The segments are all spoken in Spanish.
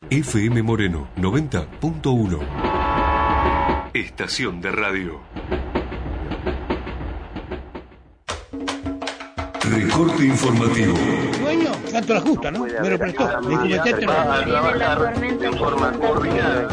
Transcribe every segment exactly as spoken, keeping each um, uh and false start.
F M Moreno noventa punto uno. Estación de radio. Recorte informativo. Dueño, tanto la justa, ¿no? Me lo prestó. Me dijo, metete en la tormenta en forma coordinada.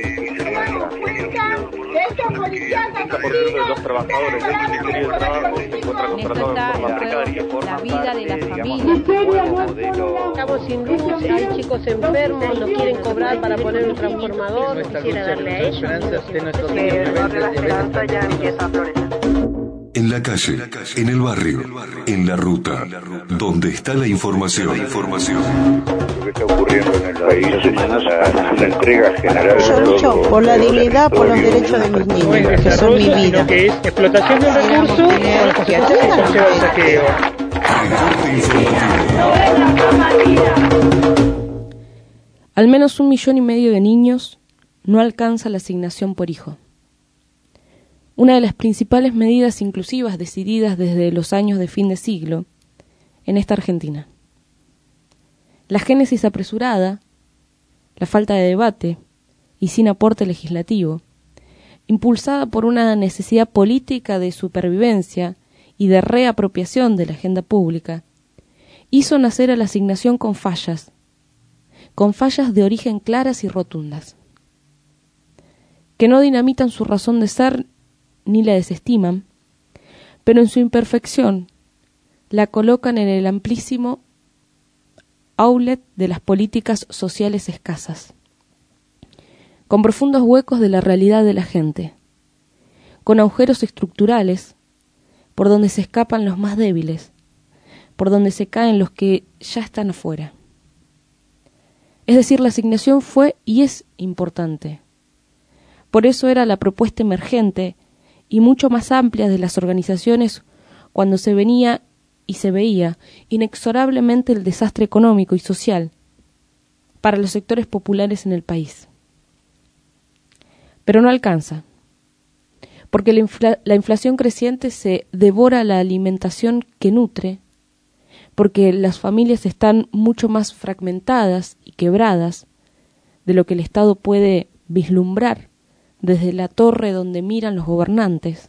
Estos policías asesinos, los trabajadores del Ministerio del Trabajo se encuentran contratados de forma precaria, la vida de la familia. Estamos sin luz, hay chicos enfermos, nos quieren cobrar para poner un transformador, quisiera darle a ellos. Que el barrio La Esperanza ya empieza a florecer. En la calle, en el barrio, en la ruta, donde está la información. La información. Lo que está ocurriendo en el país es la, la entrega general. Yo lucho por la dignidad, por los derechos de mis niños, que son mi vida. Que es explotación de un recurso con las consecuencias que conlleva el saqueo. Al menos un millón y medio de niños no alcanza la asignación por hijo. Una de las principales medidas inclusivas decididas desde los años de fin de siglo en esta Argentina. La génesis apresurada, la falta de debate y sin aporte legislativo, impulsada por una necesidad política de supervivencia y de reapropiación de la agenda pública, hizo nacer a la asignación con fallas, con fallas de origen claras y rotundas, que no dinamitan su razón de ser ni la desestiman, pero en su imperfección la colocan en el amplísimo outlet de las políticas sociales escasas, con profundos huecos de la realidad de la gente, con agujeros estructurales por donde se escapan los más débiles, por donde se caen los que ya están afuera. Es decir, la asignación fue y es importante. Por eso era la propuesta emergente y mucho más amplia de las organizaciones cuando se venía y se veía inexorablemente el desastre económico y social para los sectores populares en el país. Pero no alcanza, porque la, infla- la inflación creciente se devora la alimentación que nutre, porque las familias están mucho más fragmentadas y quebradas de lo que el Estado puede vislumbrar desde la torre donde miran los gobernantes,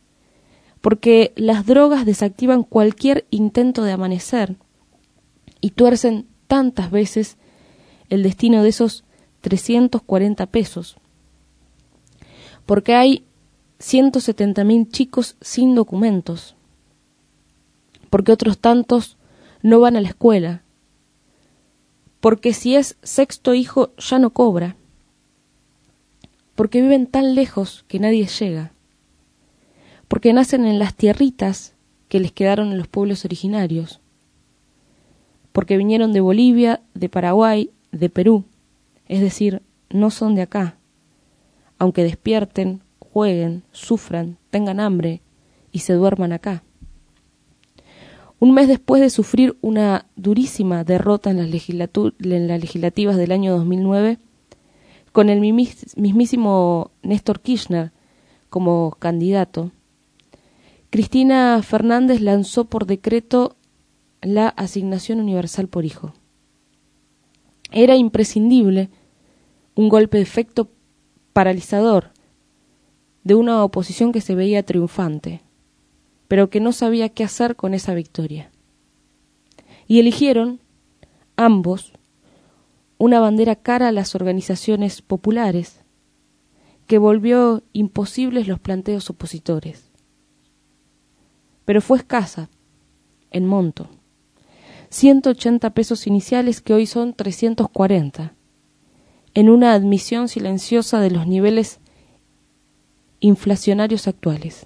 porque las drogas desactivan cualquier intento de amanecer y tuercen tantas veces el destino de esos trescientos cuarenta pesos, porque hay ciento setenta mil chicos sin documentos, porque otros tantos no van a la escuela, porque si es sexto hijo ya no cobra, porque viven tan lejos que nadie llega, porque nacen en las tierritas que les quedaron en los pueblos originarios, porque vinieron de Bolivia, de Paraguay, de Perú, es decir, no son de acá, aunque despierten, jueguen, sufran, tengan hambre y se duerman acá. Un mes después de sufrir una durísima derrota en las, legislatu- en las legislativas del año dos mil nueve, con el mismísimo Néstor Kirchner como candidato, Cristina Fernández lanzó por decreto la asignación universal por hijo. Era imprescindible un golpe de efecto paralizador de una oposición que se veía triunfante, pero que no sabía qué hacer con esa victoria. Y eligieron, ambos, una bandera cara a las organizaciones populares, que volvió imposibles los planteos opositores. Pero fue escasa, en monto, ciento ochenta pesos iniciales que hoy son trescientos cuarenta, en una admisión silenciosa de los niveles inflacionarios actuales.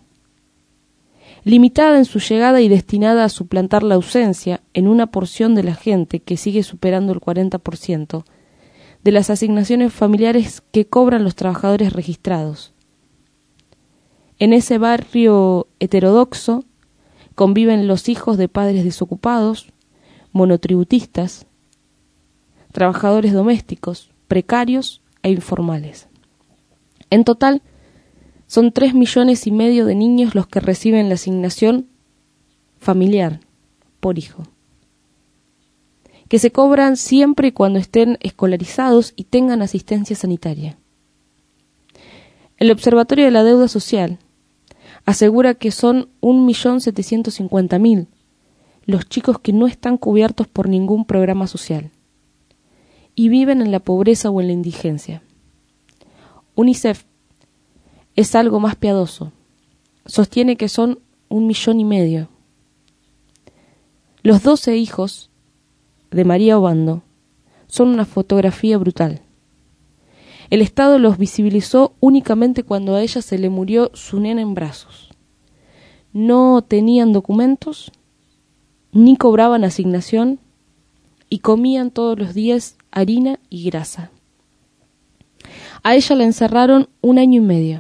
Limitada en su llegada y destinada a suplantar la ausencia en una porción de la gente que sigue superando el cuarenta por ciento de las asignaciones familiares que cobran los trabajadores registrados. En ese barrio heterodoxo conviven los hijos de padres desocupados, monotributistas, trabajadores domésticos, precarios e informales. En total, son tres millones y medio de niños los que reciben la asignación familiar por hijo, que se cobran siempre y cuando estén escolarizados y tengan asistencia sanitaria. El Observatorio de la Deuda Social asegura que son un millón setecientos cincuenta mil los chicos que no están cubiertos por ningún programa social y viven en la pobreza o en la indigencia. UNICEF es algo más piadoso. Sostiene que son un millón y medio. Los doce hijos de María Obando son una fotografía brutal. El Estado los visibilizó únicamente cuando a ella se le murió su nena en brazos. No tenían documentos, ni cobraban asignación, y comían todos los días harina y grasa. A ella la encerraron un año y medio,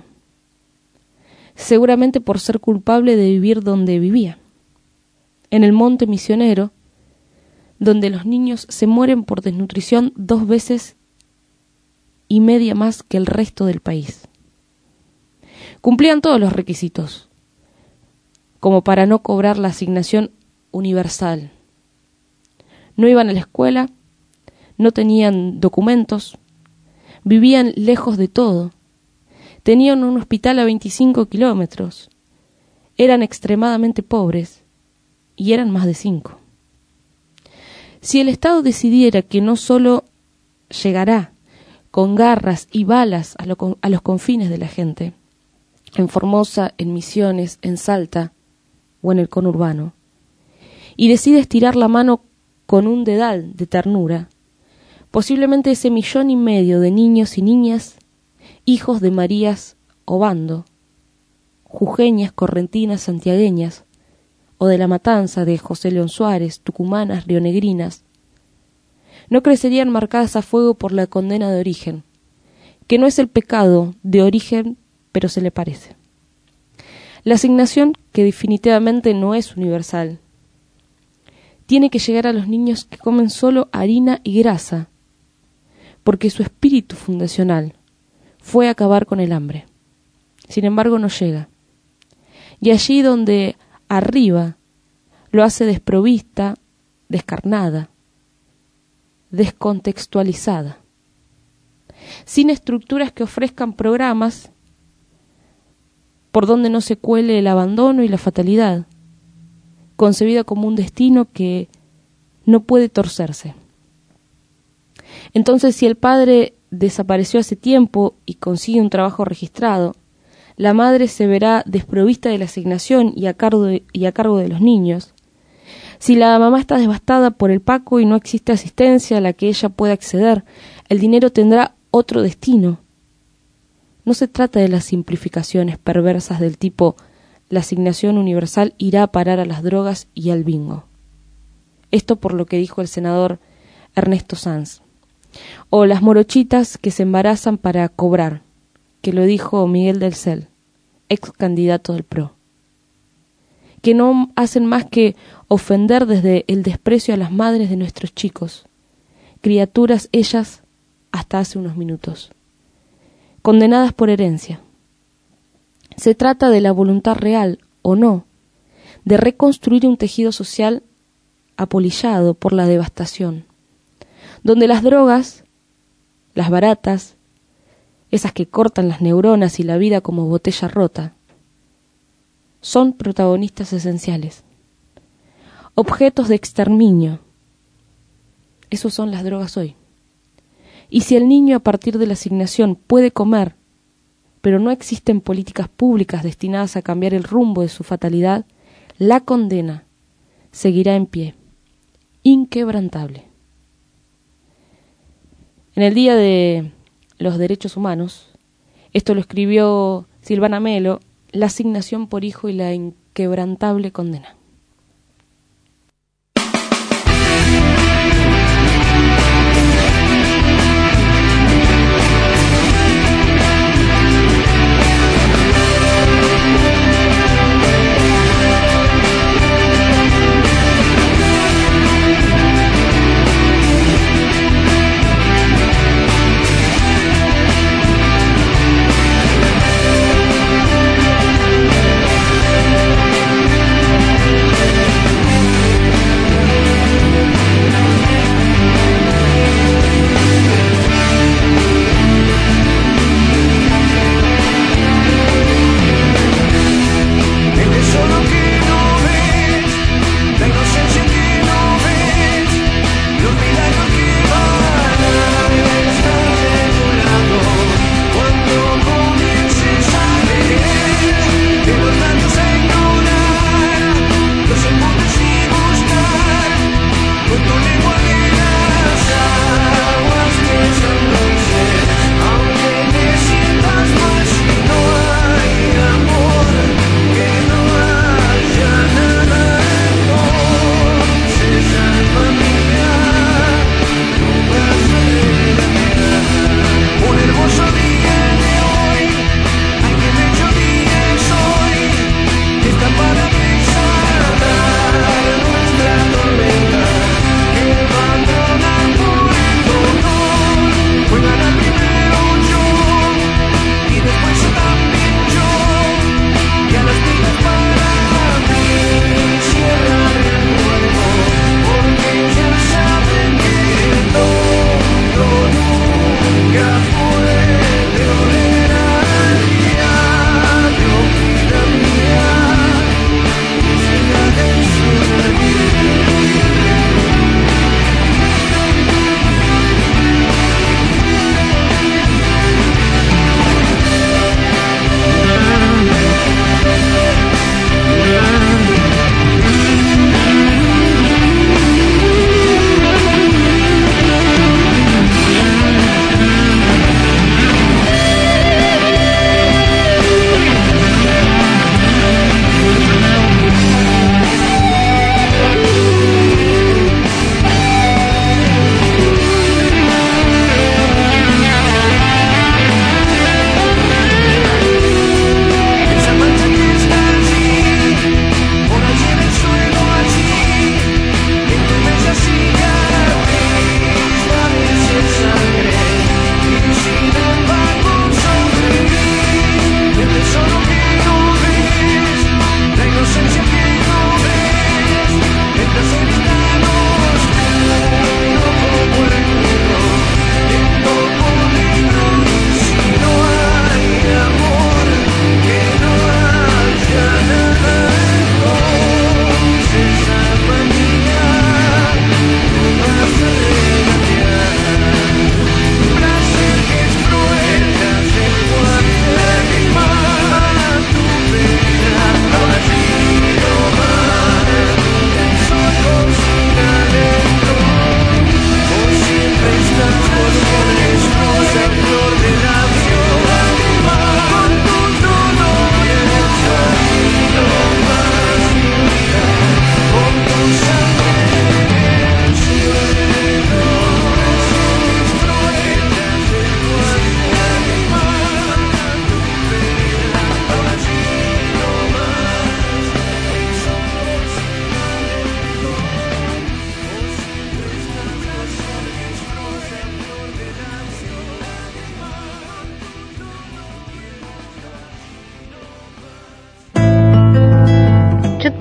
seguramente por ser culpable de vivir donde vivía, en el Monte Misionero, donde los niños se mueren por desnutrición dos veces y media más que el resto del país. Cumplían todos los requisitos, como para no cobrar la asignación universal. No iban a la escuela, no tenían documentos, vivían lejos de todo, tenían un hospital a veinticinco kilómetros, eran extremadamente pobres y eran más de cinco. Si el Estado decidiera que no solo llegará con garras y balas a, lo, a los confines de la gente, en Formosa, en Misiones, en Salta o en el conurbano, y decide estirar la mano con un dedal de ternura, posiblemente ese millón y medio de niños y niñas, hijos de Marías Obando, jujeñas, correntinas, santiagueñas, o de La Matanza, de José León Suárez, tucumanas, rionegrinas, no crecerían marcadas a fuego por la condena de origen, que no es el pecado de origen, pero se le parece. La asignación, que definitivamente no es universal, tiene que llegar a los niños que comen solo harina y grasa, porque su espíritu fundacional fue acabar con el hambre. Sin embargo, no llega. Y allí donde arriba lo hace desprovista, descarnada, descontextualizada, sin estructuras que ofrezcan programas por donde no se cuele el abandono y la fatalidad, concebida como un destino que no puede torcerse. Entonces, si el padre desapareció hace tiempo y consigue un trabajo registrado, la madre se verá desprovista de la asignación y a cargo de, y a cargo de los niños. Si la mamá está devastada por el Paco y no existe asistencia a la que ella pueda acceder, el dinero tendrá otro destino. No se trata de las simplificaciones perversas del tipo la asignación universal irá a parar a las drogas y al bingo. Esto por lo que dijo el senador Ernesto Sanz. O las morochitas que se embarazan para cobrar, que lo dijo Miguel del Cel, ex candidato del P R O. Que no hacen más que ofender desde el desprecio a las madres de nuestros chicos, criaturas ellas hasta hace unos minutos, condenadas por herencia. Se trata de la voluntad real, o no, de reconstruir un tejido social apolillado por la devastación, donde las drogas, las baratas, esas que cortan las neuronas y la vida como botella rota, son protagonistas esenciales, objetos de exterminio. Esos son las drogas hoy. Y si el niño a partir de la asignación puede comer, pero no existen políticas públicas destinadas a cambiar el rumbo de su fatalidad, la condena seguirá en pie, inquebrantable. En el Día de los Derechos Humanos, esto lo escribió Silvana Melo, la asignación por hijo y la inquebrantable condena.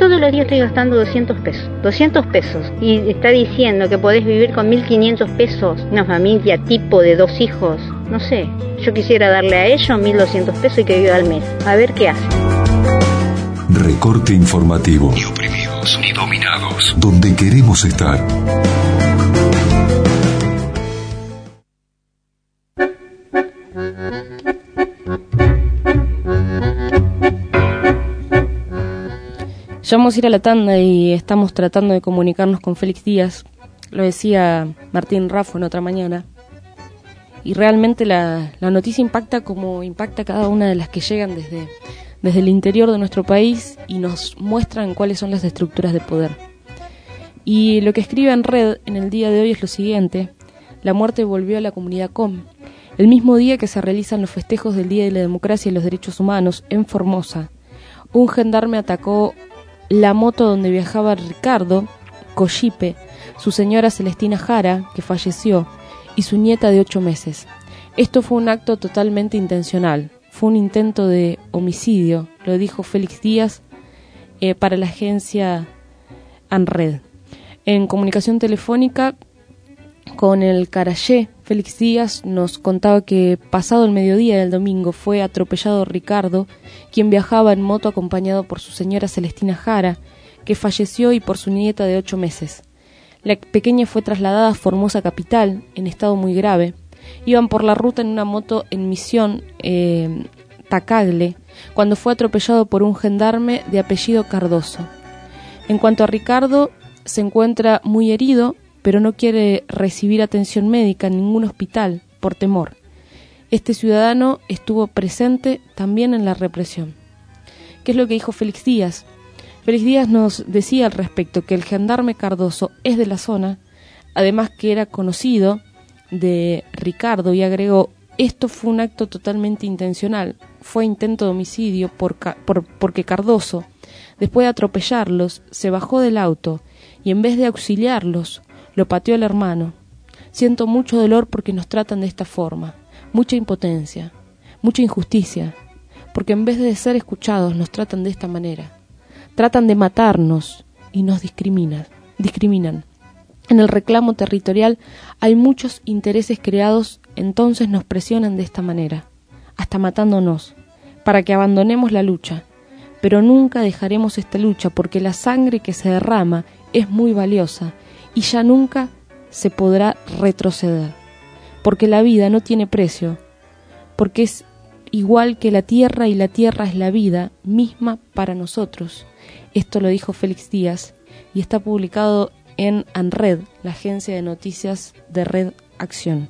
todos los días estoy gastando doscientos pesos. doscientos pesos. Y está diciendo que podés vivir con mil quinientos pesos, una familia tipo de dos hijos. No sé, yo quisiera darle a ellos mil doscientos pesos y que viva al mes. A ver qué hace. Recorte informativo. Ni oprimidos ni dominados. Donde queremos estar. Ya vamos a ir a la tanda y estamos tratando de comunicarnos con Félix Díaz. Lo decía Martín Raffo en otra mañana. Y realmente la, la noticia impacta como impacta cada una de las que llegan desde, desde el interior de nuestro país y nos muestran cuáles son las estructuras de poder. Y lo que escribe en Red en el día de hoy es lo siguiente: la muerte volvió a la comunidad Com. El mismo día que se realizan los festejos del Día de la Democracia y los Derechos Humanos en Formosa, un gendarme atacó la moto donde viajaba Ricardo Collipe, su señora Celestina Jara, que falleció, y su nieta de ocho meses. Esto fue un acto totalmente intencional, fue un intento de homicidio, lo dijo Félix Díaz eh, para la agencia ANRED. En comunicación telefónica con el Carayé, Félix Díaz nos contaba que pasado el mediodía del domingo fue atropellado Ricardo, quien viajaba en moto acompañado por su señora Celestina Jara, que falleció, y por su nieta de ocho meses. La pequeña fue trasladada a Formosa capital, en estado muy grave. Iban por la ruta en una moto en Misión eh, Tacagle, cuando fue atropellado por un gendarme de apellido Cardoso. En cuanto a Ricardo, se encuentra muy herido, pero no quiere recibir atención médica en ningún hospital por temor. Este ciudadano estuvo presente también en la represión. ¿Qué es lo que dijo Félix Díaz? Félix Díaz nos decía al respecto que el gendarme Cardoso es de la zona, además que era conocido de Ricardo, y agregó: esto fue un acto totalmente intencional, fue intento de homicidio por, por, porque Cardoso, después de atropellarlos, se bajó del auto y en vez de auxiliarlos, lo pateó al hermano. Siento mucho dolor porque nos tratan de esta forma, mucha impotencia, mucha injusticia, porque en vez de ser escuchados nos tratan de esta manera. Tratan de matarnos y nos discriminan. discriminan. En el reclamo territorial hay muchos intereses creados, entonces nos presionan de esta manera, hasta matándonos, para que abandonemos la lucha. Pero nunca dejaremos esta lucha porque la sangre que se derrama es muy valiosa y ya nunca se podrá retroceder, porque la vida no tiene precio, porque es igual que la tierra y la tierra es la vida misma para nosotros. Esto lo dijo Félix Díaz y está publicado en ANRED, la agencia de noticias de Red Acción.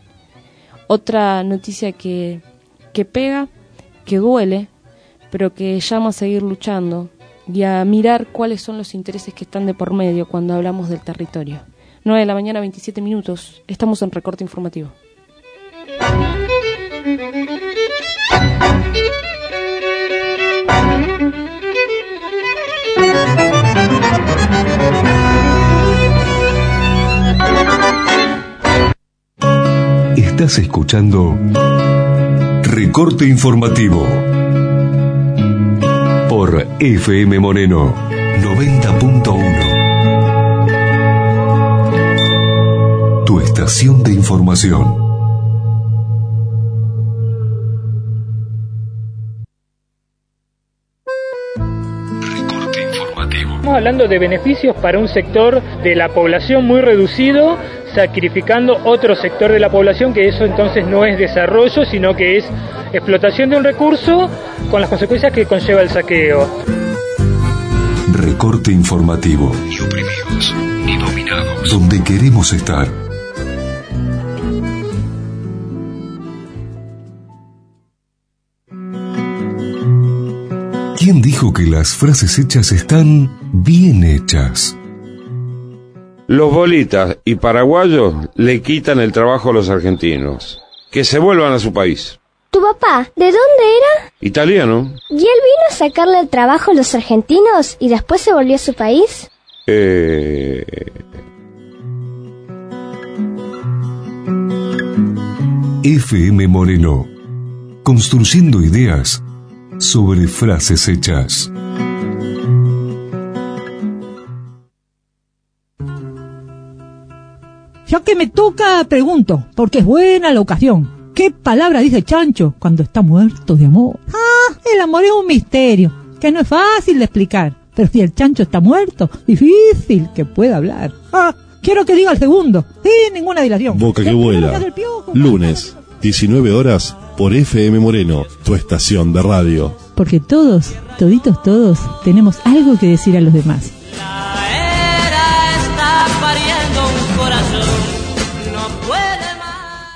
Otra noticia que, que pega, que duele, pero que llama a seguir luchando y a mirar cuáles son los intereses que están de por medio cuando hablamos del territorio. nueve de la mañana, veintisiete minutos. Estamos en Recorte Informativo. Estás escuchando Recorte Informativo por F M Moreno noventa punto uno. Tu estación de información. Recorte informativo. Estamos hablando de beneficios para un sector de la población muy reducido, sacrificando otro sector de la población, que eso entonces no es desarrollo, sino que es explotación de un recurso con las consecuencias que conlleva el saqueo. Recorte informativo. Ni oprimidos, ni dominados. Donde queremos estar. ¿Quién dijo que las frases hechas están bien hechas? Los bolitas y paraguayos le quitan el trabajo a los argentinos. Que se vuelvan a su país. ¿Tu papá, de dónde era? Italiano. ¿Y él vino a sacarle el trabajo a los argentinos y después se volvió a su país? Eh... F M Moreno. Construyendo ideas sobre frases hechas. Ya que me toca, pregunto, porque es buena la ocasión. ¿Qué palabra dice Chancho cuando está muerto de amor? Ah, el amor es un misterio, que no es fácil de explicar. Pero si el Chancho está muerto, difícil que pueda hablar. Ah, quiero que diga el segundo, sin ninguna dilación. Boca que vuela. Lunes, diecinueve horas, por F M Moreno, tu estación de radio. Porque todos, toditos todos, tenemos algo que decir a los demás. La era está pariendo un corazón, no puede más.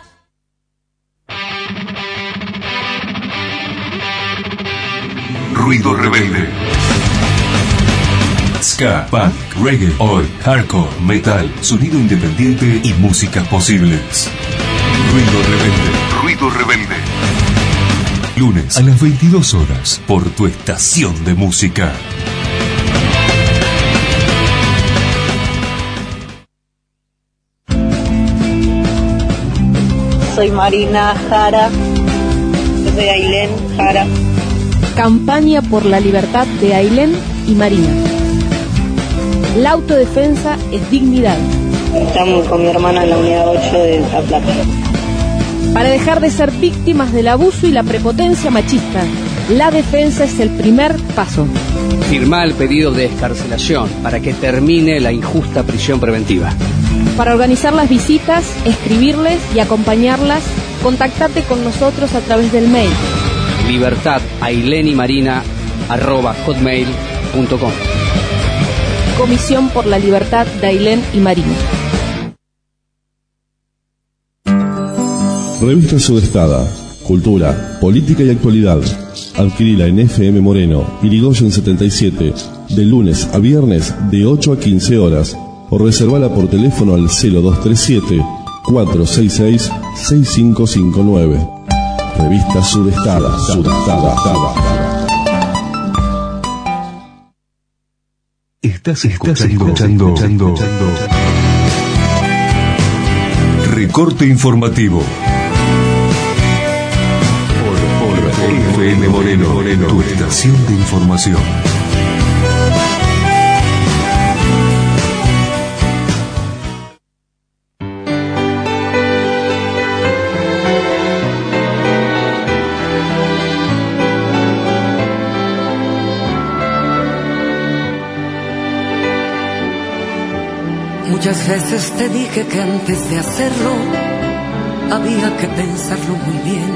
Ruido rebelde. Ska, punk, reggae, oi, hardcore, metal, sonido independiente y músicas posibles. Ruido rebelde. Ruido rebelde. Lunes a las veintidós horas por tu estación de música. Soy Marina Jara. Yo soy Ailén Jara. Campaña por la libertad de Ailén y Marina. La autodefensa es dignidad. Estamos con mi hermana en la unidad ocho de La Plata. Para dejar de ser víctimas del abuso y la prepotencia machista, la defensa es el primer paso. Firmá el pedido de excarcelación para que termine la injusta prisión preventiva. Para organizar las visitas, escribirles y acompañarlas, contactate con nosotros a través del mail libertad ailén y marina arroba hotmail punto com. Comisión por la Libertad de Ailén y Marina. Revista Sudestada, cultura, política y actualidad. Adquirila en F M Moreno, Irigoyen setenta y siete, de lunes a viernes de ocho a quince horas, o reservala por teléfono al cero dos tres siete, cuatro seis seis, seis cinco cinco nueve. Revista Sudestada, Sudestada. Estás escuchando, escuchando, escuchando Recorte Informativo por, por F M Moreno, Moreno, tu estación de información. Muchas veces te dije que antes de hacerlo había que pensarlo muy bien,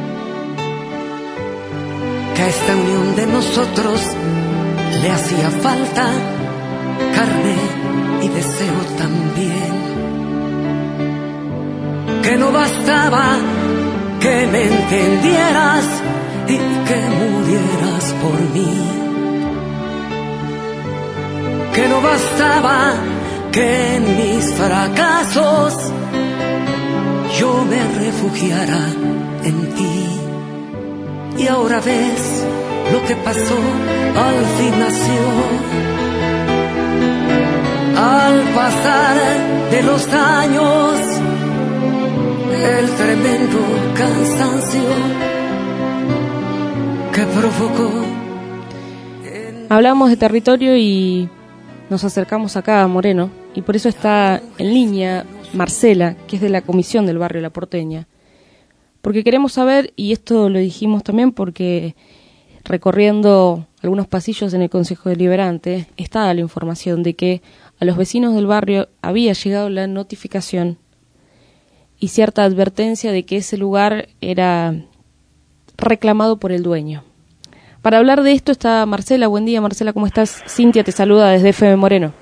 que a esta unión de nosotros le hacía falta carne y deseo también, que no bastaba que me entendieras y que murieras por mí, que no bastaba que en mis fracasos yo me refugiara en ti. Y ahora ves lo que pasó, al fin nació. Al pasar de los años, el tremendo cansancio que provocó. Hablamos de territorio y nos acercamos acá a Moreno, y por eso está en línea Marcela, que es de la comisión del barrio La Porteña, porque queremos saber, y esto lo dijimos también porque recorriendo algunos pasillos en el Consejo Deliberante estaba la información de que a los vecinos del barrio había llegado la notificación y cierta advertencia de que ese lugar era reclamado por el dueño. Para hablar de esto está Marcela. Buen día, Marcela, ¿cómo estás? Cintia te saluda desde F M Moreno.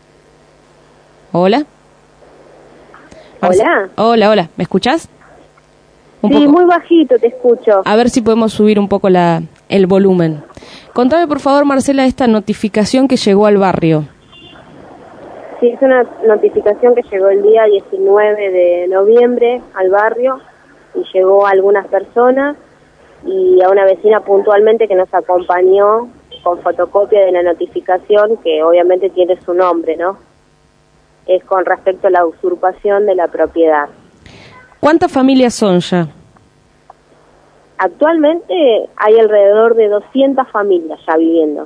Hola. Marce- Hola. Hola, hola. ¿Me escuchás? Un Sí, poco. muy bajito te escucho. A ver si podemos subir un poco la, el volumen. Contame, por favor, Marcela, esta notificación que llegó al barrio. Sí, es una notificación que llegó el día diecinueve de noviembre al barrio y llegó a algunas personas y a una vecina puntualmente que nos acompañó con fotocopia de la notificación, que obviamente tiene su nombre, ¿no? Es con respecto a la usurpación de la propiedad. ¿Cuántas familias son ya? Actualmente hay alrededor de doscientas familias ya viviendo.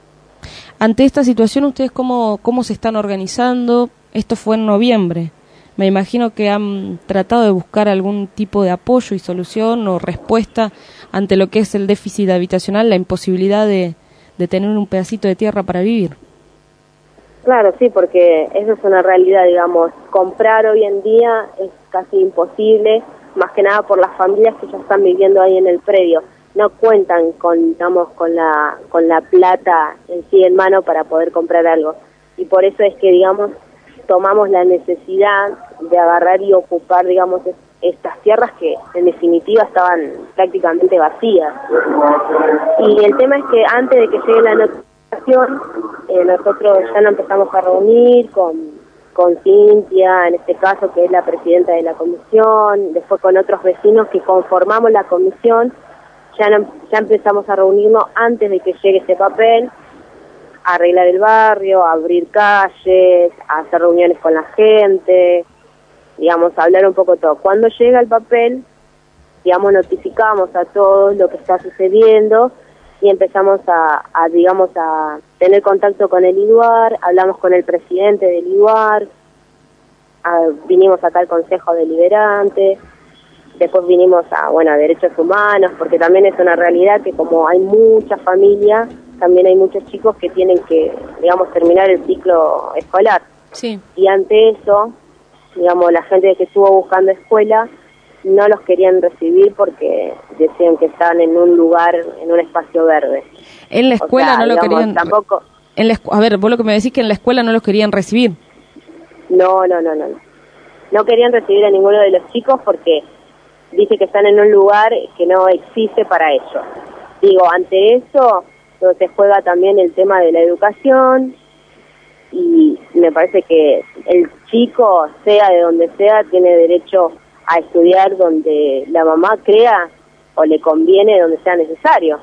Ante esta situación, ¿ustedes cómo, cómo se están organizando? Esto fue en noviembre. Me imagino que han tratado de buscar algún tipo de apoyo y solución o respuesta ante lo que es el déficit habitacional, la imposibilidad de, de tener un pedacito de tierra para vivir. Claro, sí, porque eso es una realidad, digamos. Comprar hoy en día es casi imposible, más que nada por las familias que ya están viviendo ahí en el predio. No cuentan con, digamos, con la, con la plata en sí en mano para poder comprar algo. Y por eso es que, digamos, tomamos la necesidad de agarrar y ocupar, digamos, es, estas tierras que en definitiva estaban prácticamente vacías. Y el tema es que antes de que llegue la notificación, eh, nosotros ya nos empezamos a reunir con, con Cintia, en este caso, que es la presidenta de la comisión, después con otros vecinos que conformamos la comisión, ya, no, ya empezamos a reunirnos antes de que llegue este papel, a arreglar el barrio, a abrir calles, a hacer reuniones con la gente, digamos, a hablar un poco todo. Cuando llega el papel, digamos, notificamos a todos lo que está sucediendo y empezamos a, a digamos, a tener contacto con el IDUAR, hablamos con el presidente del IDUAR, a, vinimos acá al Consejo Deliberante, después vinimos a, bueno, a Derechos Humanos, porque también es una realidad que como hay mucha familia, también hay muchos chicos que tienen que, digamos, terminar el ciclo escolar. Sí. Y ante eso, digamos, la gente que estuvo buscando escuela no los querían recibir porque decían que estaban en un lugar, en un espacio verde. En la escuela o sea, no lo digamos, querían... Tampoco... En la escu... A ver, vos lo que me decís que en la escuela no los querían recibir. No, no, no, no. No querían recibir a ninguno de los chicos porque dice que están en un lugar que no existe para ellos. Digo, ante eso... Entonces juega también el tema de la educación y me parece que el chico, sea de donde sea, tiene derecho a estudiar donde la mamá crea o le conviene, donde sea necesario.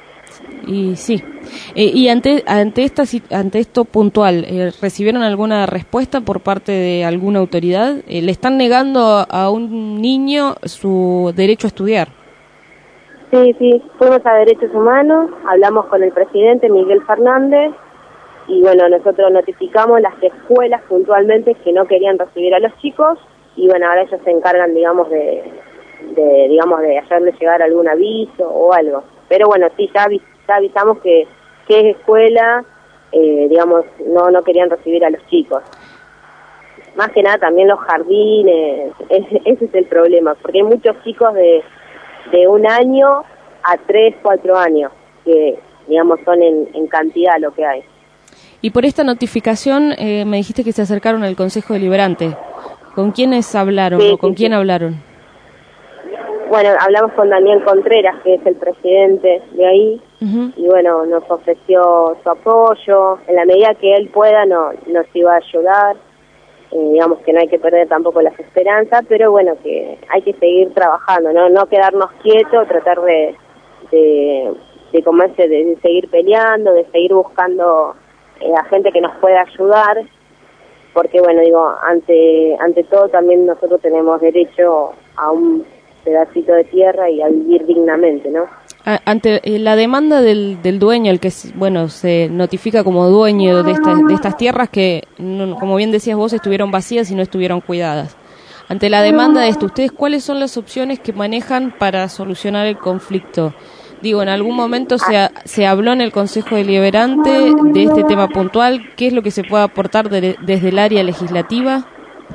Y sí. Eh, y ante ante esta ante esto puntual, eh, ¿recibieron alguna respuesta por parte de alguna autoridad? Eh, ¿Le están negando a, a un niño su derecho a estudiar? Sí, sí, fuimos a Derechos Humanos, hablamos con el presidente Miguel Fernández y bueno, nosotros notificamos las escuelas puntualmente que no querían recibir a los chicos y bueno, ahora ellos se encargan, digamos, de, de digamos, de hacerles llegar algún aviso o algo. Pero bueno, sí, ya, avis, ya avisamos que, que es escuela, eh, digamos, no, no querían recibir a los chicos. Más que nada también los jardines, ese, ese es el problema, porque hay muchos chicos de... de un año a tres, cuatro años, que digamos son en, en cantidad lo que hay. Y por esta notificación eh, me dijiste que se acercaron al Consejo Deliberante. ¿Con quiénes hablaron sí, o con sí, quién sí. hablaron? Bueno, hablamos con Daniel Contreras, que es el presidente de ahí, uh-huh. y bueno, nos ofreció su apoyo, en la medida que él pueda no, nos iba a ayudar. Eh, digamos que no hay que perder tampoco las esperanzas, pero bueno, que hay que seguir trabajando, no no quedarnos quietos, tratar de de, de, como ese, de, de seguir peleando, de seguir buscando eh, a gente que nos pueda ayudar, porque bueno, digo, ante ante todo también nosotros tenemos derecho a un pedacito de tierra y a vivir dignamente, ¿no? Ante la demanda del, del dueño, el que bueno se notifica como dueño de, esta, de estas tierras que, no, como bien decías vos, estuvieron vacías y no estuvieron cuidadas. Ante la demanda de esto, ¿ustedes cuáles son las opciones que manejan para solucionar el conflicto? Digo, en algún momento se, ha, se habló en el Consejo Deliberante de este tema puntual. ¿Qué es lo que se puede aportar de, desde el área legislativa?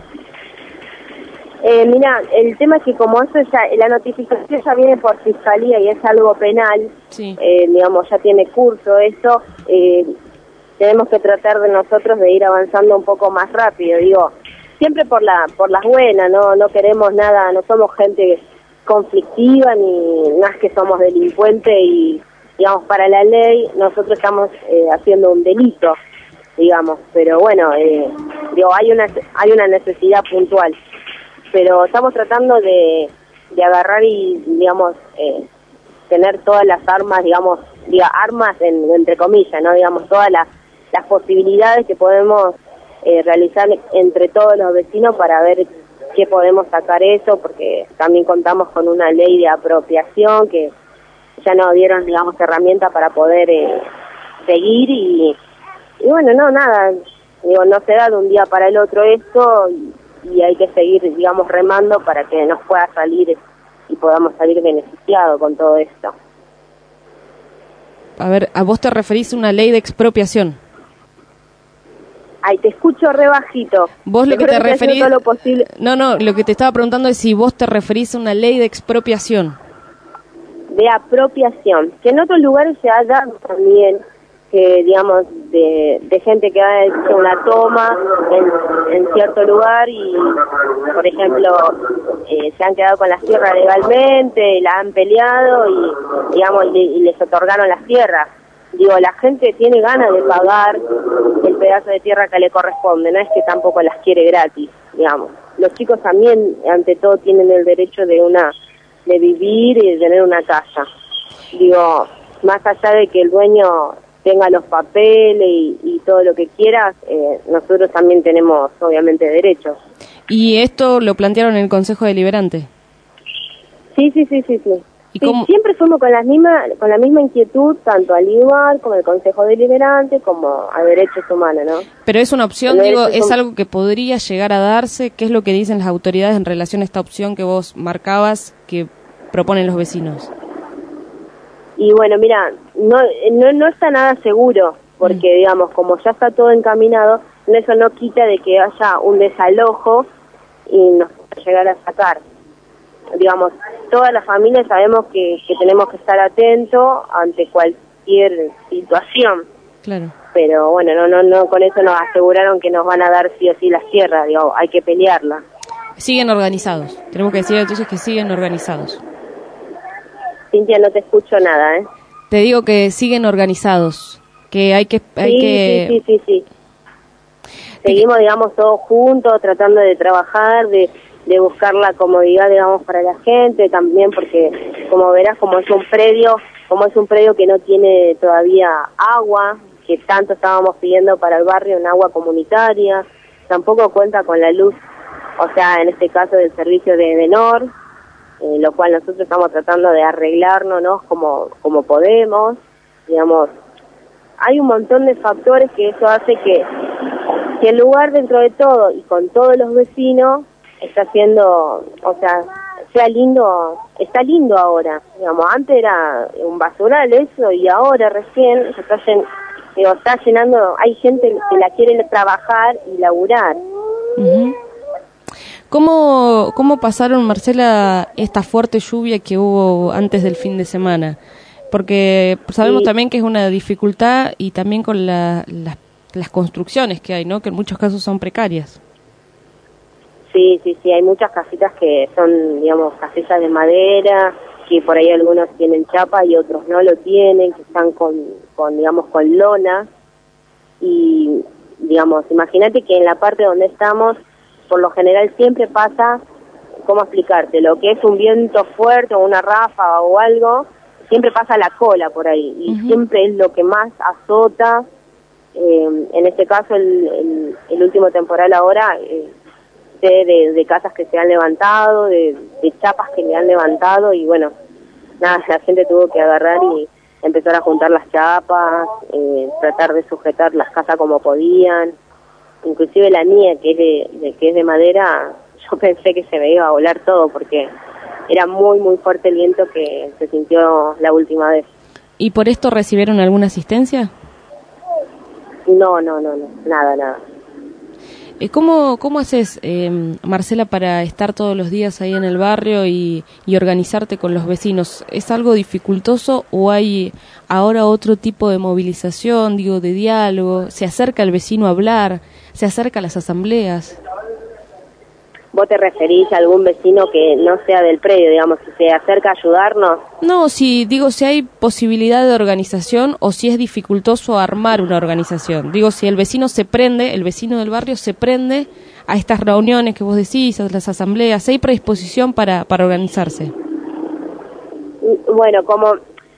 Eh, mira, el tema es que como eso ya, la notificación ya viene por fiscalía y es algo penal, sí. eh, digamos, ya tiene curso esto, eh, tenemos que tratar de nosotros de ir avanzando un poco más rápido, digo, siempre por la por las buenas, no no queremos nada, no somos gente conflictiva ni más que somos delincuentes y, digamos, para la ley nosotros estamos eh, haciendo un delito, digamos, pero bueno, eh, digo, hay una hay una necesidad puntual. Pero estamos tratando de, de agarrar y, digamos, eh, tener todas las armas, digamos, diga, armas en, entre comillas, ¿no? Digamos, todas las, las posibilidades que podemos eh, realizar entre todos los vecinos para ver qué podemos sacar eso, porque también contamos con una ley de apropiación que ya nos dieron, digamos, herramientas para poder eh, seguir y, y bueno, no, nada, digo, no se da de un día para el otro esto y, y hay que seguir, digamos, remando para que nos pueda salir y podamos salir beneficiados con todo esto. A ver, a vos te referís a una ley de expropiación. Ay, te escucho re bajito. Vos lo Yo que creo te que estoy referís... haciendo todo lo posible. No, no, lo que te estaba preguntando es si vos te referís a una ley de expropiación. De apropiación, que en otros lugares se ha dado también, que digamos, de, de gente que ha hecho una toma en, en cierto lugar y, por ejemplo, eh, se han quedado con las tierras legalmente, la han peleado y, digamos, y, y les otorgaron las tierras. Digo, la gente tiene ganas de pagar el pedazo de tierra que le corresponde, no es que tampoco las quiere gratis, digamos. Los chicos también, ante todo, tienen el derecho de una de vivir y de tener una casa. Digo, más allá de que el dueño tenga los papeles y, y todo lo que quiera, eh, nosotros también tenemos, obviamente, derechos. ¿Y esto lo plantearon en el Consejo Deliberante? Sí, sí, sí, sí, sí. ¿Y sí, cómo? Siempre fuimos con la misma con la misma inquietud, tanto al igual como al Consejo Deliberante, como a Derechos Humanos, ¿no? Pero es una opción, Los digo, derechos es hum- algo que podría llegar a darse. ¿Qué es lo que dicen las autoridades en relación a esta opción que vos marcabas, que proponen los vecinos? Y bueno, mira, no no no está nada seguro, porque, digamos, como ya está todo encaminado, eso no quita de que haya un desalojo y nos pueda llegar a sacar. Digamos, todas las familias sabemos que, que tenemos que estar atentos ante cualquier situación. Claro. Pero bueno, no no no con eso nos aseguraron que nos van a dar sí o sí las tierras, digo, hay que pelearla. Siguen organizados. Tenemos que decir entonces que siguen organizados. Cintia, no te escucho nada, ¿eh? Te digo que siguen organizados, que hay que... Hay sí, que... sí, sí, sí, sí. Seguimos, digamos, todos juntos, tratando de trabajar, de, de buscar la comodidad, digamos, para la gente, también porque, como verás, como es un predio, como es un predio que no tiene todavía agua, que tanto estábamos pidiendo para el barrio, un agua comunitaria, tampoco cuenta con la luz, o sea, en este caso del servicio de Edenor, eh, lo cual nosotros estamos tratando de arreglarnos, ¿no? como, como podemos, digamos. Hay un montón de factores que eso hace que, que el lugar, dentro de todo y con todos los vecinos, está siendo, o sea, sea lindo, está lindo ahora, digamos. Antes era un basural eso y ahora recién se está, llen, digo, está llenando, hay gente que la quiere trabajar y laburar. Uh-huh. ¿Cómo, ¿Cómo pasaron, Marcela, esta fuerte lluvia que hubo antes del fin de semana? Porque sabemos sí. también que es una dificultad y también con la, la, las construcciones que hay, ¿no? Que en muchos casos son precarias. Sí, sí, sí, hay muchas casitas que son, digamos, casillas de madera, que por ahí algunos tienen chapa y otros no lo tienen, que están con, con digamos, con lona. Y, digamos, imagínate que en la parte donde estamos, por lo general siempre pasa, ¿cómo explicarte? Lo que es un viento fuerte o una ráfaga o algo, siempre pasa la cola por ahí, y uh-huh. siempre es lo que más azota. Eh, en este caso, el, el, el último temporal ahora, eh, de, de, de casas que se han levantado, de, de chapas que le han levantado, y bueno, nada, la gente tuvo que agarrar y empezar a juntar las chapas, eh, tratar de sujetar las casas como podían. Inclusive la mía, que es de, de que es de madera, yo pensé que se me iba a volar todo, porque era muy, muy fuerte el viento que se sintió la última vez. ¿Y por esto recibieron alguna asistencia? No, no, no, no, nada, nada. ¿Cómo, cómo haces, eh, Marcela, para estar todos los días ahí en el barrio y, y organizarte con los vecinos? ¿Es algo dificultoso o hay ahora otro tipo de movilización, digo, de diálogo? ¿Se acerca el vecino a hablar? ¿Se acerca a las asambleas? ¿Vos te referís a algún vecino que no sea del predio, digamos, que se acerca a ayudarnos? No, si digo, si hay posibilidad de organización o si es dificultoso armar una organización. Digo, si el vecino se prende, el vecino del barrio se prende a estas reuniones que vos decís, a las asambleas, ¿hay predisposición para, para organizarse? Bueno, como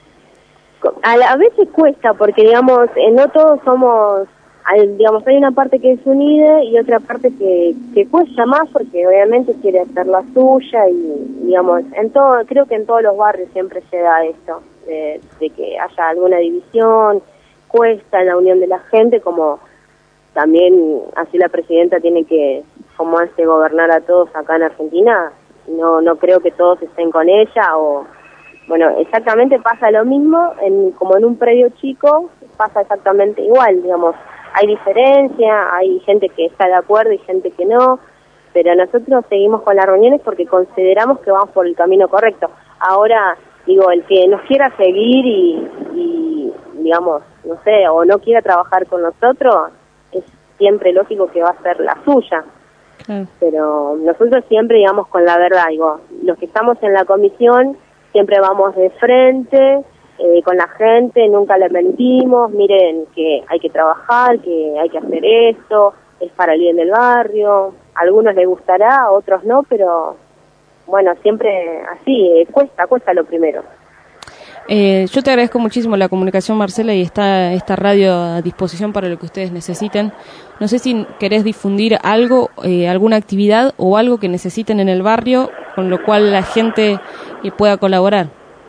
a, la, a veces cuesta, porque digamos, no todos somos... Hay, digamos, hay una parte que es unida y otra parte que, que cuesta más, porque obviamente quiere hacer la suya y, digamos, en todo, creo que en todos los barrios siempre se da esto, de, de que haya alguna división, cuesta la unión de la gente, como también así la presidenta tiene que como hace gobernar a todos acá en Argentina, no no creo que todos estén con ella. O bueno, exactamente pasa lo mismo, en, como en un predio chico, pasa exactamente igual, digamos, hay diferencia, hay gente que está de acuerdo y gente que no, pero nosotros seguimos con las reuniones porque consideramos que vamos por el camino correcto. Ahora, digo, el que nos quiera seguir y, y digamos, no sé, o no quiera trabajar con nosotros, es siempre lógico que va a ser la suya. Claro. Pero nosotros siempre, digamos, con la verdad, digo, los que estamos en la comisión siempre vamos de frente, eh, con la gente, nunca le mentimos, miren que hay que trabajar, que hay que hacer esto, es para el bien del barrio, a algunos les gustará, a otros no, pero bueno, siempre así, eh, cuesta, cuesta lo primero. Eh, yo te agradezco muchísimo la comunicación, Marcela, y está esta radio a disposición para lo que ustedes necesiten. No sé si querés difundir algo, eh, alguna actividad o algo que necesiten en el barrio, con lo cual la gente eh, pueda colaborar.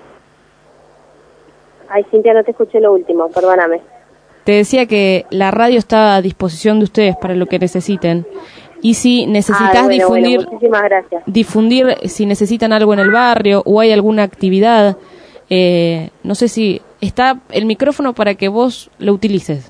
Ay, Cintia, no te escuché lo último, perdóname. Te decía que la radio está a disposición de ustedes para lo que necesiten. Y si necesitas ah, bueno, difundir, bueno, muchísimas gracias. difundir si necesitan algo en el barrio o hay alguna actividad, eh, no sé si está el micrófono para que vos lo utilices.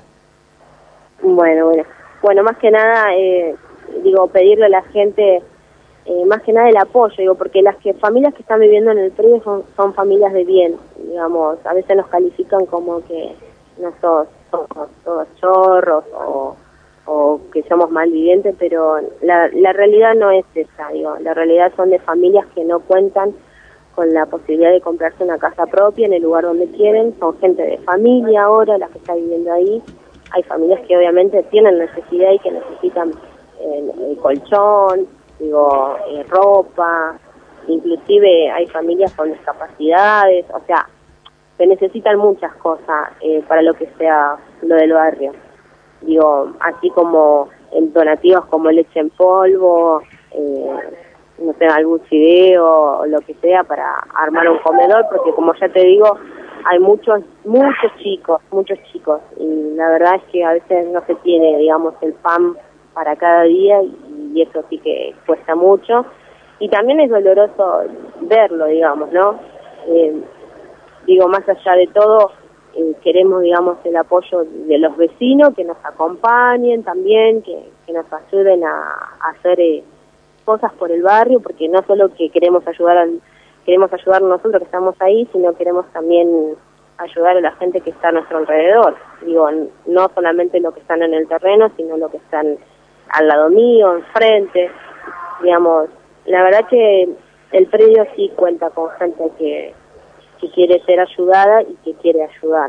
Bueno, bueno. Bueno, más que nada, eh, digo, pedirle a la gente, eh, más que nada el apoyo, digo, porque las que familias que están viviendo en el predio son, son familias de bien, digamos, a veces nos califican como que no sos, somos todos chorros o, o que somos malvivientes, pero la, la realidad no es esa, digo, la realidad son de familias que no cuentan con la posibilidad de comprarse una casa propia en el lugar donde quieren, son gente de familia ahora, las que está viviendo ahí. Hay familias que obviamente tienen necesidad y que necesitan eh, el colchón, digo, eh, ropa, inclusive hay familias con discapacidades, o sea, se necesitan muchas cosas eh, para lo que sea lo del barrio. Digo, así como en donativos como leche en polvo, eh, no sé, algún fideo o lo que sea para armar un comedor, porque como ya te digo, hay muchos, muchos chicos, muchos chicos, y la verdad es que a veces no se tiene, digamos, el pan para cada día, y, y eso sí que cuesta mucho, y también es doloroso verlo, digamos, ¿no? Eh, digo, más allá de todo, eh, queremos, digamos, el apoyo de los vecinos, que nos acompañen también, que, que nos ayuden a, a hacer eh, cosas por el barrio, porque no solo que queremos ayudar al queremos ayudar nosotros que estamos ahí, sino queremos también ayudar a la gente que está a nuestro alrededor. Digo, no solamente los que están en el terreno, sino los que están al lado mío, enfrente. Digamos, la verdad que el predio sí cuenta con gente que, que quiere ser ayudada y que quiere ayudar.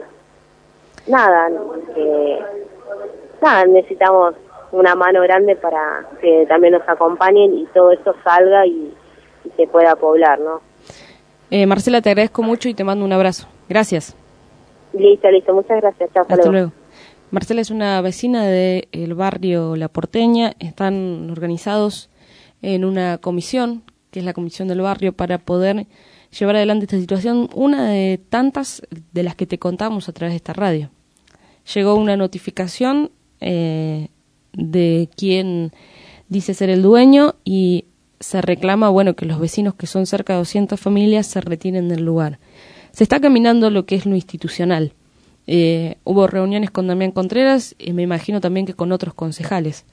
Nada, que, nada, necesitamos una mano grande para que también nos acompañen y todo esto salga y, y se pueda poblar, ¿no? Eh, Marcela, te agradezco mucho y te mando un abrazo. Gracias. Listo, listo. Muchas gracias. Chao, hasta, hasta luego. luego. Marcela es una vecina del barrio La Porteña. Están organizados en una comisión, que es la comisión del barrio, para poder llevar adelante esta situación, una de tantas de las que te contamos a través de esta radio. Llegó una notificación eh, de quien dice ser el dueño y se reclama, bueno, que los vecinos, que son cerca de doscientas familias, se retiren del lugar. Se está caminando lo que es lo institucional. Eh, hubo reuniones con Damián Contreras y me imagino también que con otros concejales.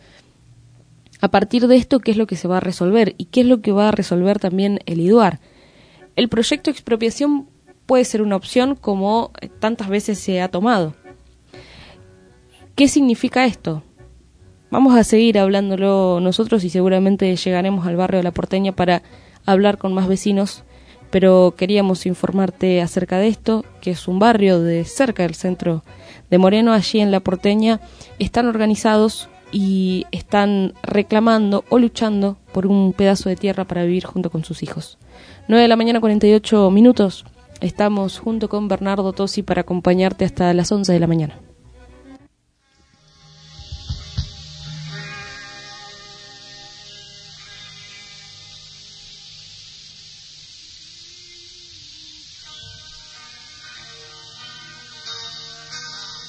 A partir de esto, ¿qué es lo que se va a resolver? ¿Y qué es lo que va a resolver también el IDUAR? El proyecto de expropiación puede ser una opción, como tantas veces se ha tomado. ¿Qué significa esto? Vamos a seguir hablándolo nosotros y seguramente llegaremos al barrio de La Porteña para hablar con más vecinos, pero queríamos informarte acerca de esto, que es un barrio de cerca del centro de Moreno. Allí en La Porteña están organizados y están reclamando o luchando por un pedazo de tierra para vivir junto con sus hijos. nueve de la mañana, cuarenta y ocho minutos. Estamos junto con Bernardo Tosi para acompañarte hasta las once de la mañana.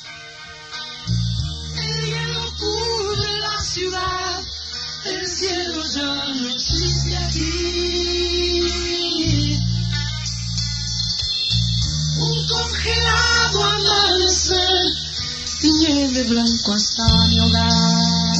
El cielo ya no existe aquí. Un congelado amanecer tiñe de blanco hasta mi hogar.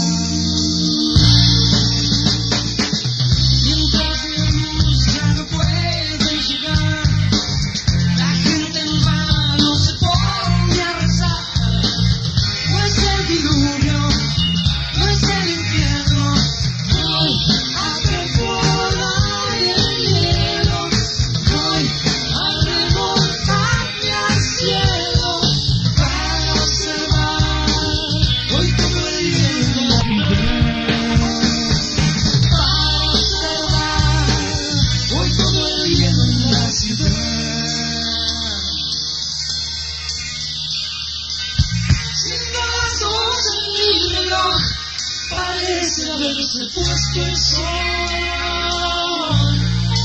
Mientras la luz ya no puede llegar, la gente en vano se pone a rezar. No es el diluvio, no es el infierno, voy a perforar el hielo, voy a remontarme al cielo para observar hoy todo el hielo de la ciudad, para observar hoy todo el hielo en la ciudad. Siendo las dos en mi reloj, parece haberse puesto el sol.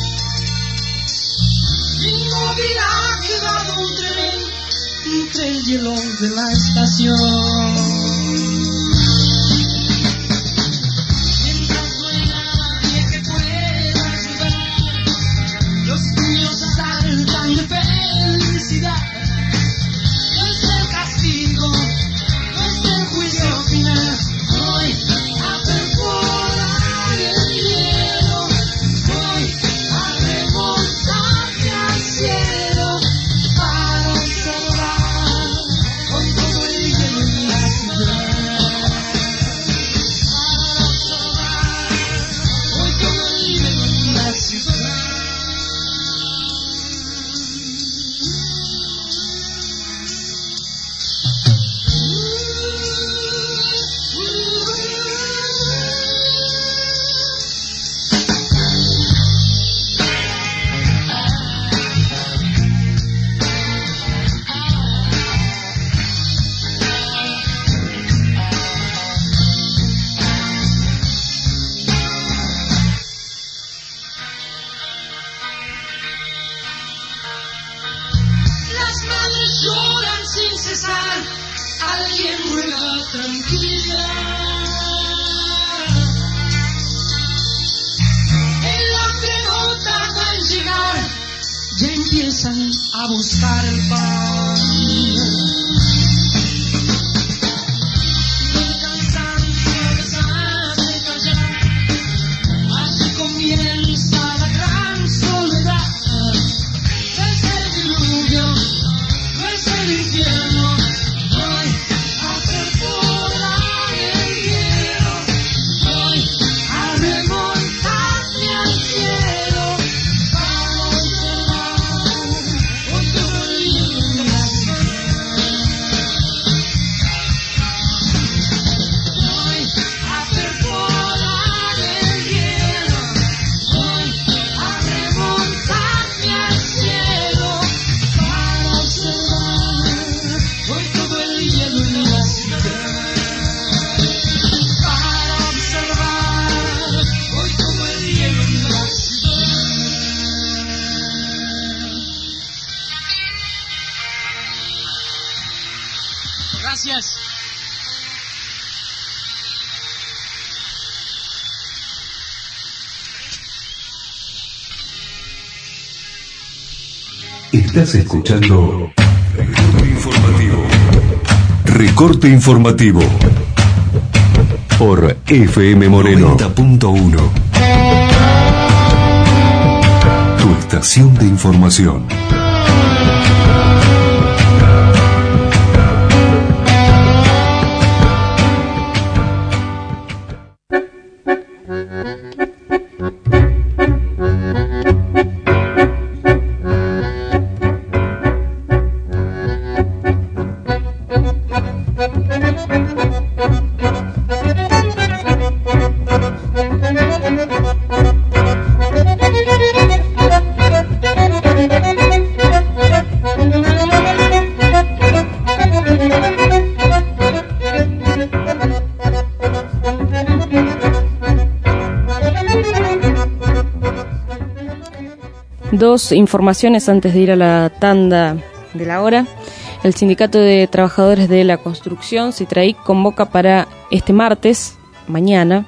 Inmóvil ha quedado un tren entre el hielo de la estación. Mientras no hay nadie que pueda ayudar, los niños saltan de felicidad. No es el castigo, no es el juicio final. Voy a perforar el hielo, voy a remontarme al cielo para observar hoy todo el hielo en la ciudad, para observar hoy todo el hielo en la ciudad. Las madres lloran sin cesar, alguien ruega tranquilidad. El hambre no tarda en llegar, ya empiezan a buscar el pan. El cansancio les hace callar, así comienza la gran soledad. No es el diluvio, no es el infierno, voy a perforar el hielo, voy a remontarme al cielo para observar hoy todo el hielo en la ciudad. Voy a perforar el hielo, voy a remontarme al cielo para observar hoy todo el hielo en la ciudad, para observar hoy todo el hielo en la ciudad. Gracias. Estás escuchando Recorte Informativo. Recorte Informativo por F M Moreno noventa punto uno. Tu estación de información. Dos informaciones antes de ir a la tanda de la hora. El Sindicato de Trabajadores de la Construcción, SITRAIC, convoca para este martes, mañana,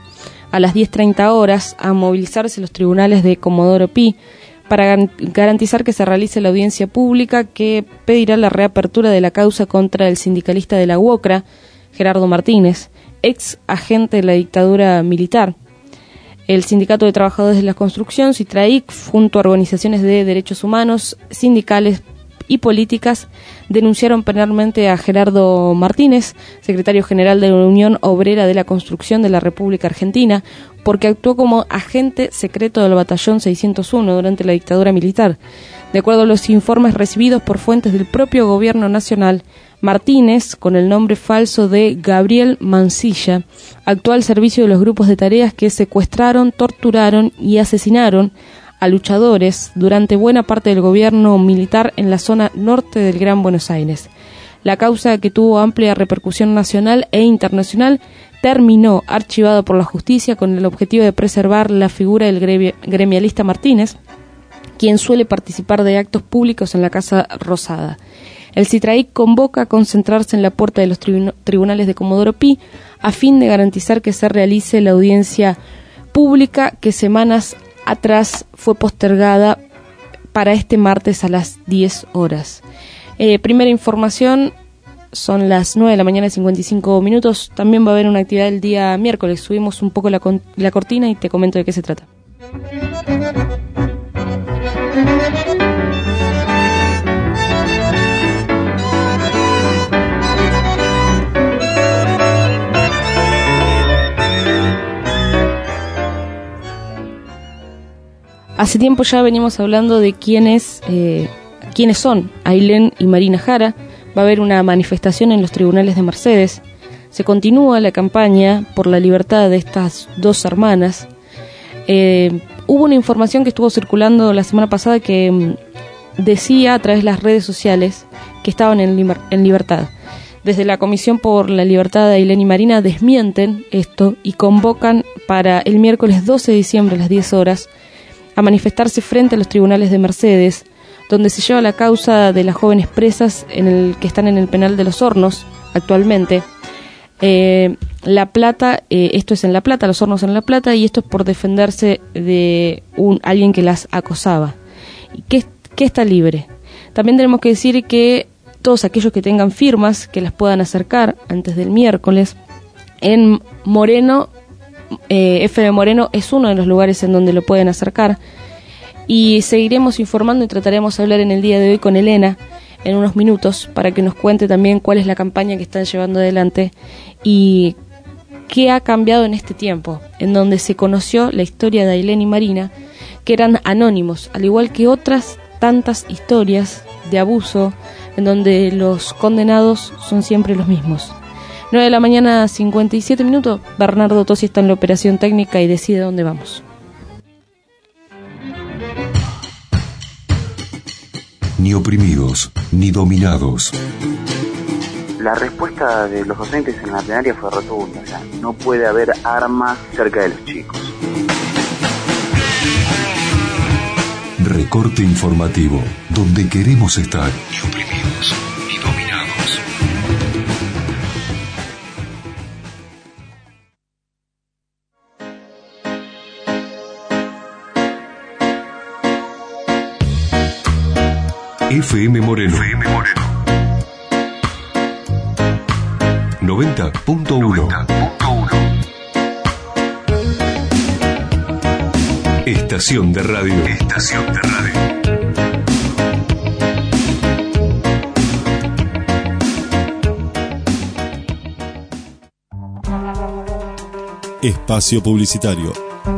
a las diez treinta horas a movilizarse los tribunales de Comodoro Pi para garantizar que se realice la audiencia pública que pedirá la reapertura de la causa contra el sindicalista de la UOCRA, Gerardo Martínez, ex agente de la dictadura militar. El Sindicato de Trabajadores de la Construcción, SITRAIC, junto a organizaciones de derechos humanos, sindicales y políticas, denunciaron penalmente a Gerardo Martínez, secretario general de la Unión Obrera de la Construcción de la República Argentina, porque actuó como agente secreto del Batallón seiscientos uno durante la dictadura militar. De acuerdo a los informes recibidos por fuentes del propio gobierno nacional, Martínez, con el nombre falso de Gabriel Mansilla, actuó al servicio de los grupos de tareas que secuestraron, torturaron y asesinaron a luchadores durante buena parte del gobierno militar en la zona norte del Gran Buenos Aires. La causa, que tuvo amplia repercusión nacional e internacional, terminó archivada por la justicia con el objetivo de preservar la figura del gremialista Martínez, quien suele participar de actos públicos en la Casa Rosada. El SITRAIC convoca a concentrarse en la puerta de los tribu- tribunales de Comodoro Pi a fin de garantizar que se realice la audiencia pública que semanas atrás fue postergada para este martes a las diez horas. Eh, primera información, son las nueve de la mañana, cincuenta y cinco minutos. También va a haber una actividad el día miércoles. Subimos un poco la, con- la cortina y te comento de qué se trata. Hace tiempo ya venimos hablando de quiénes, eh, quiénes son Ailén y Marina Jara. Va a haber una manifestación en los tribunales de Mercedes. Se continúa la campaña por la libertad de estas dos hermanas. Eh, hubo una información que estuvo circulando la semana pasada que mm, decía a través de las redes sociales que estaban en, liber- en libertad. Desde la Comisión por la Libertad de Ailén y Marina desmienten esto y convocan para el miércoles doce de diciembre a las diez horas a manifestarse frente a los tribunales de Mercedes, donde se lleva la causa de las jóvenes presas en el que están en el penal de Los Hornos actualmente. Eh, La Plata, eh, esto es en La Plata, Los Hornos en La Plata, y esto es por defenderse de un alguien que las acosaba. ¿Qué, qué está libre? También tenemos que decir que todos aquellos que tengan firmas que las puedan acercar antes del miércoles, en Moreno, Eh, F de Moreno es uno de los lugares en donde lo pueden acercar, y seguiremos informando y trataremos de hablar en el día de hoy con Elena en unos minutos para que nos cuente también cuál es la campaña que están llevando adelante y qué ha cambiado en este tiempo, en donde se conoció la historia de Ailén y Marina, que eran anónimos, al igual que otras tantas historias de abuso en donde los condenados son siempre los mismos. nueve de la mañana, cincuenta y siete minutos. Bernardo Tosi está en la operación técnica y decide dónde vamos. Ni oprimidos, ni dominados. La respuesta de los docentes en la plenaria fue rotunda. O sea, no puede haber armas cerca de los chicos. Recorte informativo, donde queremos estar. Ni oprimidos, ni dominados. F M Moreno. F M Moreno. noventa punto uno. Estación de radio. Estación de radio. Espacio publicitario.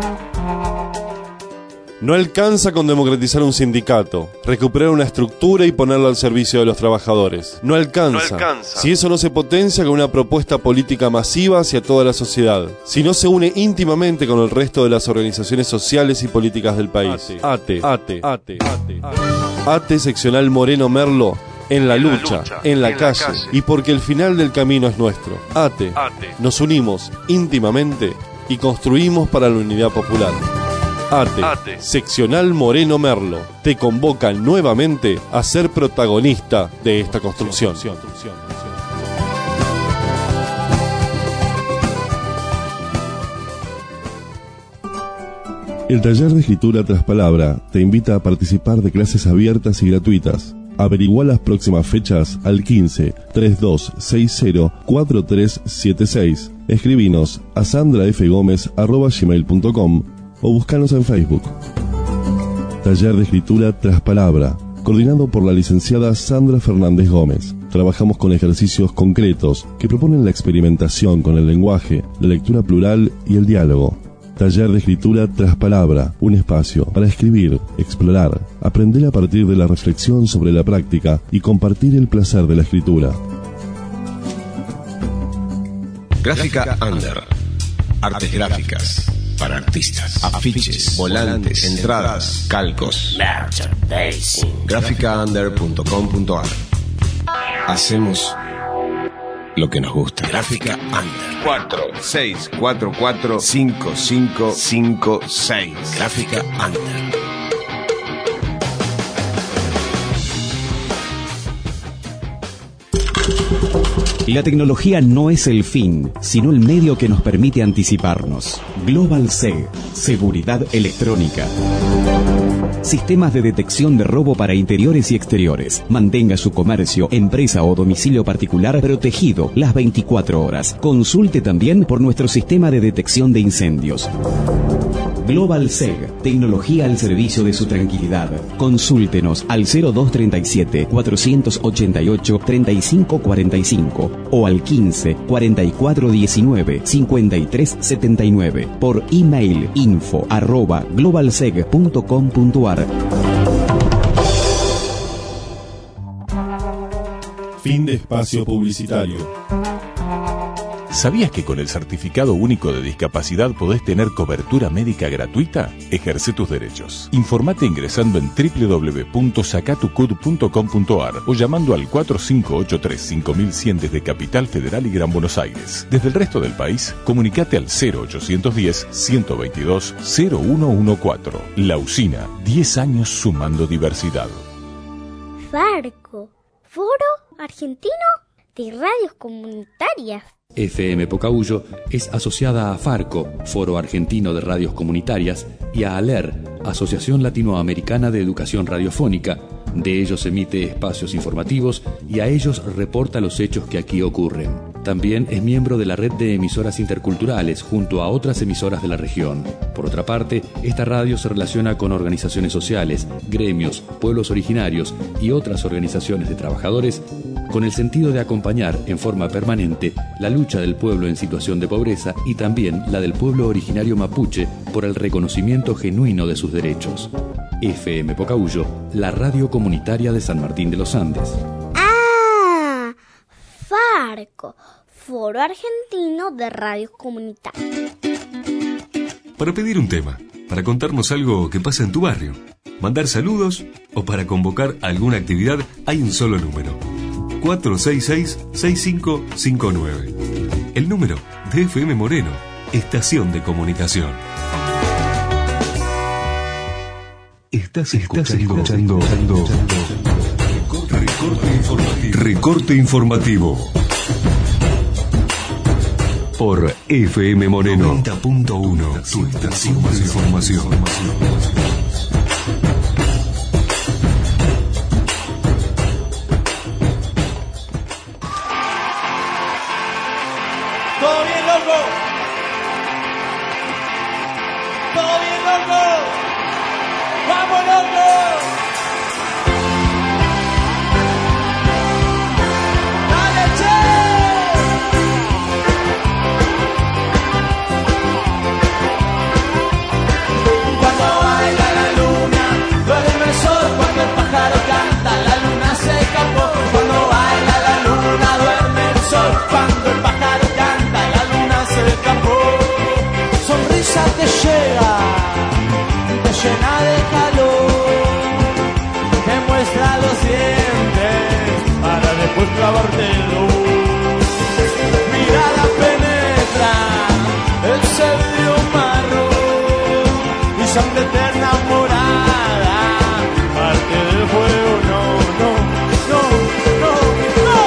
No alcanza con democratizar un sindicato, recuperar una estructura y ponerla al servicio de los trabajadores. No alcanza, no alcanza. Si eso no se potencia con una propuesta política masiva hacia toda la sociedad, si no se une íntimamente con el resto de las organizaciones sociales y políticas del país. ATE, ATE, ATE, ATE, ATE seccional Moreno Merlo, en la lucha, en la calle, y porque el final del camino es nuestro. ATE, nos unimos íntimamente y construimos para la unidad popular. ATE, ATE, seccional Moreno Merlo, te convoca nuevamente a ser protagonista de esta construcción. El taller de escritura tras palabra te invita a participar de clases abiertas y gratuitas. Averigua las próximas fechas al quince, treinta y dos sesenta, cuarenta y tres setenta y seis. Escribinos a sandrafgomez arroba gmail punto com o buscanos en Facebook. Taller de escritura tras palabra, coordinado por la licenciada Sandra Fernández Gómez. Trabajamos con ejercicios concretos que proponen la experimentación con el lenguaje, la lectura plural y el diálogo. Taller de escritura tras palabra, un espacio para escribir, explorar, aprender a partir de la reflexión sobre la práctica y compartir el placer de la escritura. Gráfica Under. Artes gráficas para artistas. Afiches, volantes, entradas, calcos. Merchandising. gráfica under punto com punto a r. Hacemos lo que nos gusta. Gráfica Under. cuatro seis cuatro cuatro cinco cinco cinco seis. Gráfica Under. La tecnología no es el fin, sino el medio que nos permite anticiparnos. Global S E G, Seguridad Electrónica. Sistemas de detección de robo para interiores y exteriores. Mantenga su comercio, empresa o domicilio particular protegido las veinticuatro horas. Consulte también por nuestro sistema de detección de incendios. Global S E G, tecnología al servicio de su tranquilidad. Consúltenos al cero dos treinta y siete, cuatrocientos ochenta y ocho, treinta y cinco cuarenta y cinco o al quince, cuarenta y cuatro diecinueve, cincuenta y tres setenta y nueve por email info arroba globalseg punto com punto a r. Fin de espacio publicitario. ¿Sabías que con el Certificado Único de Discapacidad podés tener cobertura médica gratuita? Ejerce tus derechos. Informate ingresando en doble u doble u doble u punto sacatucud punto com punto a r o llamando al cuatro cinco ocho tres cinco mil cien desde Capital Federal y Gran Buenos Aires. Desde el resto del país, comunicate al cero ochocientos diez, ciento veintidós, cero uno catorce. La Usina, diez años sumando diversidad. Farco, Foro Argentino de Radios Comunitarias. F M Pocahuyo es asociada a Farco, Foro Argentino de Radios Comunitarias, y a ALER, Asociación Latinoamericana de Educación Radiofónica. De ellos emite espacios informativos y a ellos reporta los hechos que aquí ocurren. También es miembro de la red de emisoras interculturales junto a otras emisoras de la región. Por otra parte, esta radio se relaciona con organizaciones sociales, gremios, pueblos originarios y otras organizaciones de trabajadores con el sentido de acompañar en forma permanente la lucha del pueblo en situación de pobreza y también la del pueblo originario mapuche por el reconocimiento genuino de sus derechos. F M Pocahuyo, la radio comunitaria de San Martín de los Andes. ¡Ah! Farco, Foro Argentino de Radios Comunitarias. Para pedir un tema, para contarnos algo que pasa en tu barrio, mandar saludos o para convocar alguna actividad, hay un solo número: cuatro seis seis, seis cinco cinco nueve. El número de F M Moreno, Estación de Comunicación. Estás escuchando, escuchando, escuchando recorte, recorte informativo. Recorte informativo. Por F M Moreno noventa punto uno, tu estación de información. ¡Todo bien, loco! ¡Todo bien, loco! ¡Vamos, loco! ¡Dale, che! Cuando baila la luna, duerme el sol. Cuando el pájaro canta, la luna se escapó. Cuando baila la luna, duerme el sol. Cuando el pájaro canta, la luna se escapó. Sonrisa te llega, te llena de calor, te muestra los dientes para después clavarte luz. Mirada penetra el vidrio marrón y sangre eterna morada, parte del fuego. No, no, no, no, no.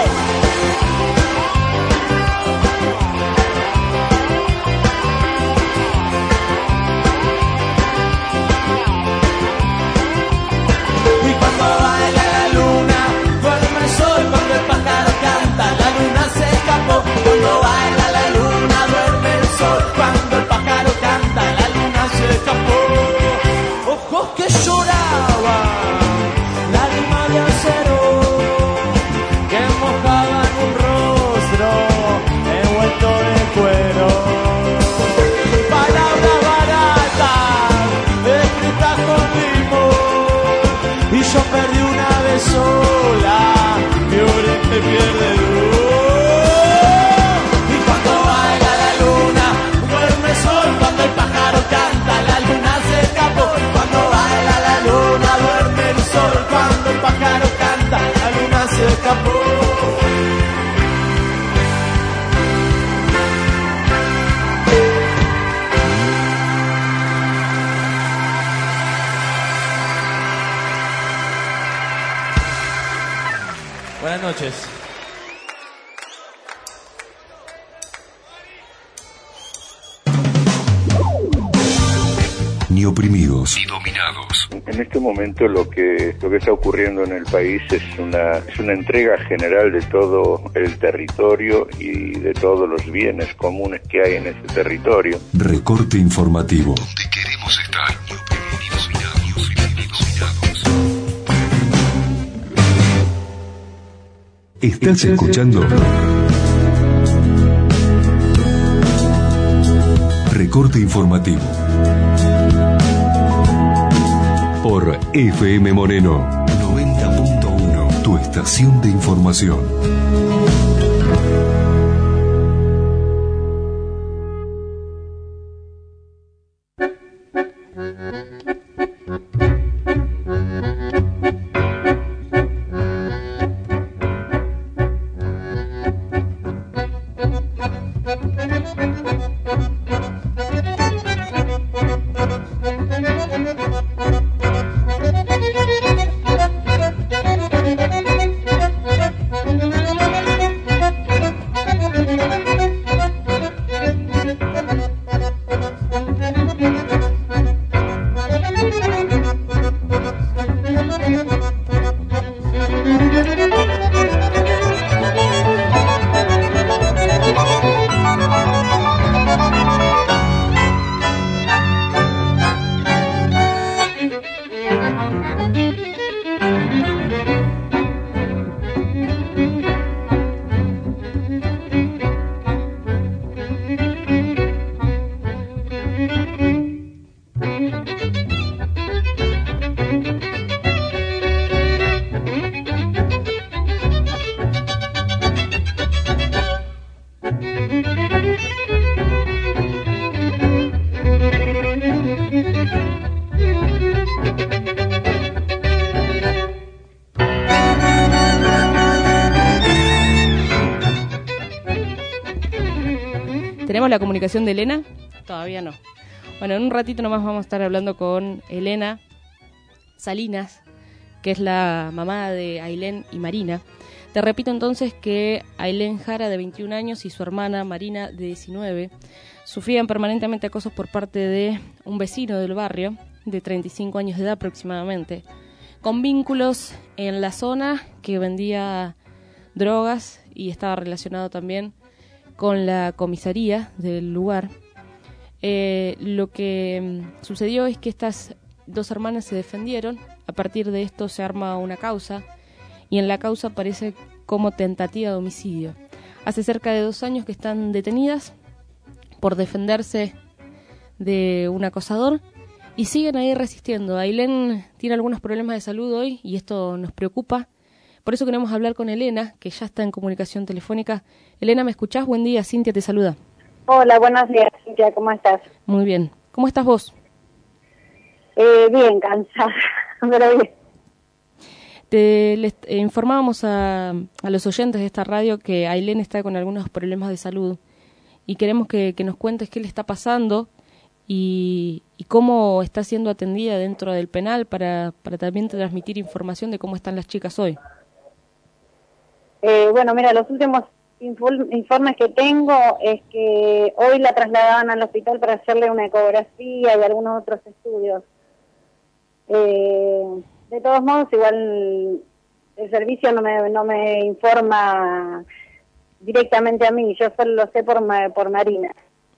Buenas noches. Ni oprimidos ni dominados. En este momento lo que lo que está ocurriendo en el país es una es una entrega general de todo el territorio y de todos los bienes comunes que hay en ese territorio. Recorte informativo. Donde queremos estar. Ni oprimidos ni dominados. Estás escuchando Recorte informativo por F M Moreno noventa punto uno, tu estación de información. ¿Tenemos la comunicación de Elena? Todavía no. Bueno, en un ratito nomás vamos a estar hablando con Elena Salinas, que es la mamá de Ailén y Marina. Te repito entonces que Ailén Jara, de veintiún años, y su hermana Marina, de diecinueve, sufrían permanentemente acosos por parte de un vecino del barrio, de treinta y cinco años de edad aproximadamente, con vínculos en la zona, que vendía drogas y estaba relacionado también con la comisaría del lugar. Eh, lo que sucedió es que estas dos hermanas se defendieron. A partir de esto se arma una causa, y en la causa aparece como tentativa de homicidio. Hace cerca de dos años que están detenidas por defenderse de un acosador y siguen ahí resistiendo. Ailén tiene algunos problemas de salud hoy y esto nos preocupa. Por eso queremos hablar con Elena, que ya está en comunicación telefónica. Elena, ¿me escuchás? Buen día, Cintia te saluda. Hola, buenos días, Cintia, ¿cómo estás? Muy bien. ¿Cómo estás vos? Eh, bien, cansada, pero bien. Te les, eh, informábamos a, a los oyentes de esta radio que Ailén está con algunos problemas de salud y queremos que, que nos cuentes qué le está pasando y, y cómo está siendo atendida dentro del penal para, para también transmitir información de cómo están las chicas hoy. Eh, bueno, mira, los últimos informes que tengo es que hoy la trasladaban al hospital para hacerle una ecografía y algunos otros estudios. Eh, de todos modos, igual el servicio no me, no me informa directamente a mí, yo solo lo sé por, por Marina.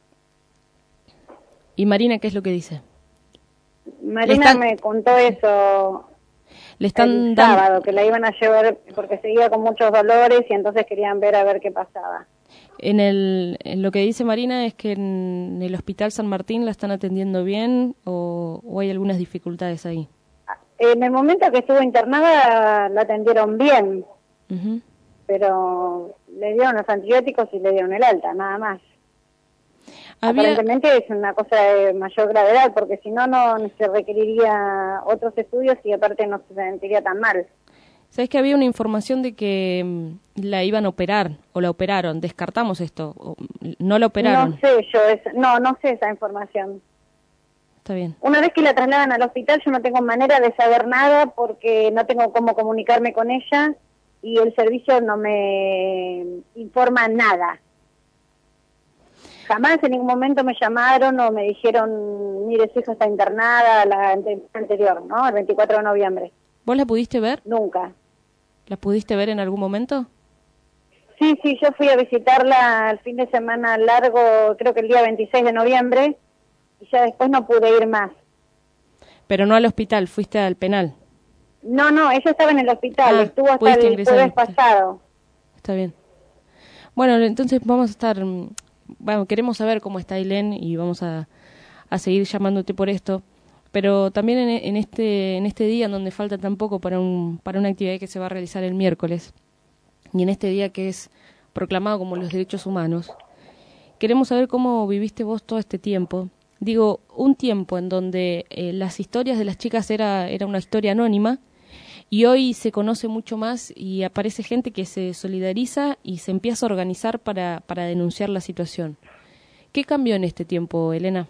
¿Y Marina qué es lo que dice? Marina están... me contó eso le están el dando... sábado, que la iban a llevar porque seguía con muchos dolores y entonces querían ver a ver qué pasaba. En, el, en lo que dice Marina es que en el Hospital San Martín la están atendiendo bien o, o hay algunas dificultades ahí. En el momento que estuvo internada la atendieron bien, uh-huh. pero le dieron los antibióticos y le dieron el alta, nada más. Había... Aparentemente es una cosa de mayor gravedad, porque si no, no se requeriría otros estudios y aparte no se sentiría tan mal. ¿Sabes que había una información de que um, la iban a operar o la operaron? Descartamos esto, o, ¿no la operaron? No sé yo, es, no, no sé esa información. Está bien. Una vez que la trasladan al hospital yo no tengo manera de saber nada porque no tengo cómo comunicarme con ella y el servicio no me informa nada. Jamás en ningún momento me llamaron o me dijeron, mire, su hija está internada, la ante- anterior, ¿no? El veinticuatro de noviembre. ¿Vos la pudiste ver? Nunca. ¿La pudiste ver en algún momento? Sí, sí, yo fui a visitarla el fin de semana largo, creo que el día veintiséis de noviembre, y ya después no pude ir más. Pero no al hospital, fuiste al penal. No, no, ella estaba en el hospital, Ah, estuvo hasta pudiste el ingresar al jueves hospital. pasado. Está bien. Bueno, entonces vamos a estar... mm, Bueno, queremos saber cómo está Ailén y vamos a, a seguir llamándote por esto. Pero también en, en este en este día en donde falta tan poco para, un, para una actividad que se va a realizar el miércoles, y en este día que es proclamado como los derechos humanos, queremos saber cómo viviste vos todo este tiempo. Digo, un tiempo en donde eh, las historias de las chicas era, era una historia anónima, y hoy se conoce mucho más y aparece gente que se solidariza y se empieza a organizar para, para denunciar la situación. ¿Qué cambió en este tiempo, Elena?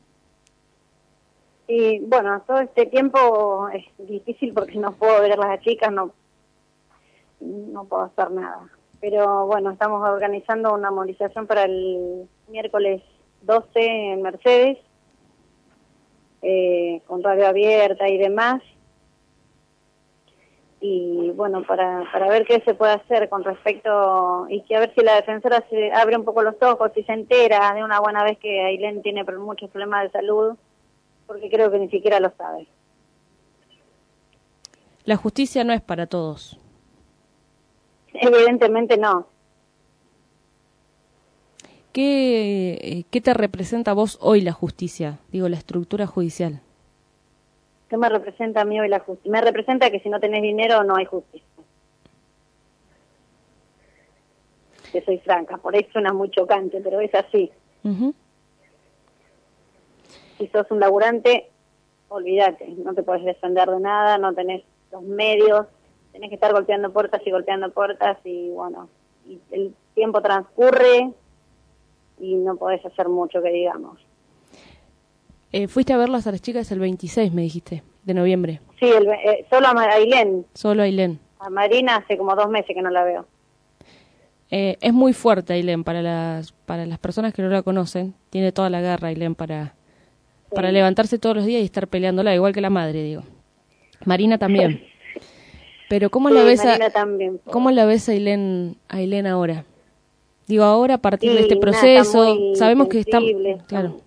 Y bueno, todo este tiempo es difícil porque no puedo ver a las chicas, no, no puedo hacer nada. Pero bueno, estamos organizando una movilización para el miércoles doce en Mercedes, eh, con radio abierta y demás. Y bueno, para, para ver qué se puede hacer con respecto, y que a ver si la defensora se abre un poco los ojos y se entera de una buena vez que Ailén tiene pro- muchos problemas de salud, porque creo que ni siquiera lo sabe. La justicia no es para todos. Evidentemente no. ¿Qué, eh, qué te representa a vos hoy la justicia? Digo, la estructura judicial. ¿Qué me representa a mí hoy la justicia? Me representa que si no tenés dinero no hay justicia. Que soy franca, por ahí suena muy chocante, pero es así. Uh-huh. Si sos un laburante, olvídate, no te podés defender de nada, no tenés los medios, tenés que estar golpeando puertas y golpeando puertas y bueno, y el tiempo transcurre y no podés hacer mucho que digamos. Eh, fuiste a verlas a las chicas el veintiséis, me dijiste, de noviembre. Sí, el, eh, solo a Ma- Ailén. Solo Ailén. A Marina hace como dos meses que no la veo. Eh, es muy fuerte Ailén para las para las personas que no la conocen. Tiene toda la garra Ailén para, sí. para levantarse todos los días y estar peleándola, igual que la madre, digo. Marina también. Pero ¿cómo Sí, la ves Marina a, también. ¿cómo la ves a Ailén, a Ailén ahora? Digo, ahora a partir Sí, de este nada, proceso, está muy sabemos que está... sensible, Claro.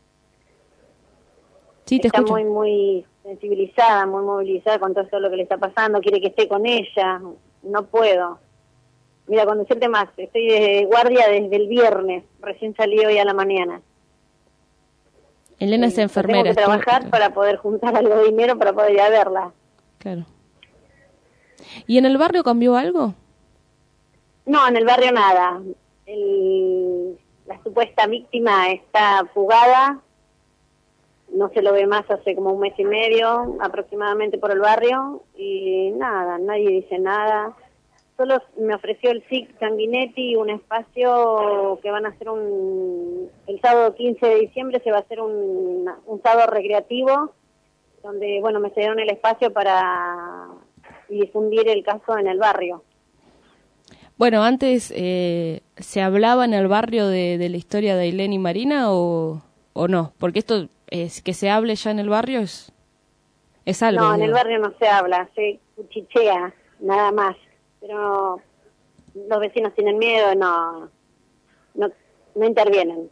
Sí, te está escucho. muy, muy sensibilizada, muy movilizada con todo esto lo que le está pasando, quiere que esté con ella, no puedo. Mira, con decirte más, estoy de guardia desde el viernes, recién salí hoy a la mañana. Elena Eh, es enfermera. Tengo que estuvo- trabajar para poder juntar algo de dinero para poder ir a verla. Claro. ¿Y en el barrio cambió algo? No, en el barrio nada. El, la supuesta víctima está fugada, no se lo ve más hace como un mes y medio aproximadamente por el barrio y nada, nadie dice nada. Solo me ofreció el S I C Sanguinetti un espacio que van a hacer un... El sábado quince de diciembre se va a hacer un, un sábado recreativo donde, bueno, me cedieron el espacio para difundir el caso en el barrio. Bueno, antes eh, ¿se hablaba en el barrio de, de la historia de Ailén y Marina o, o no? Porque esto, es que se hable ya en el barrio es, es algo. No, en el digo. barrio no se habla, se cuchichea, nada más. Pero los vecinos tienen miedo, no, no, no intervienen.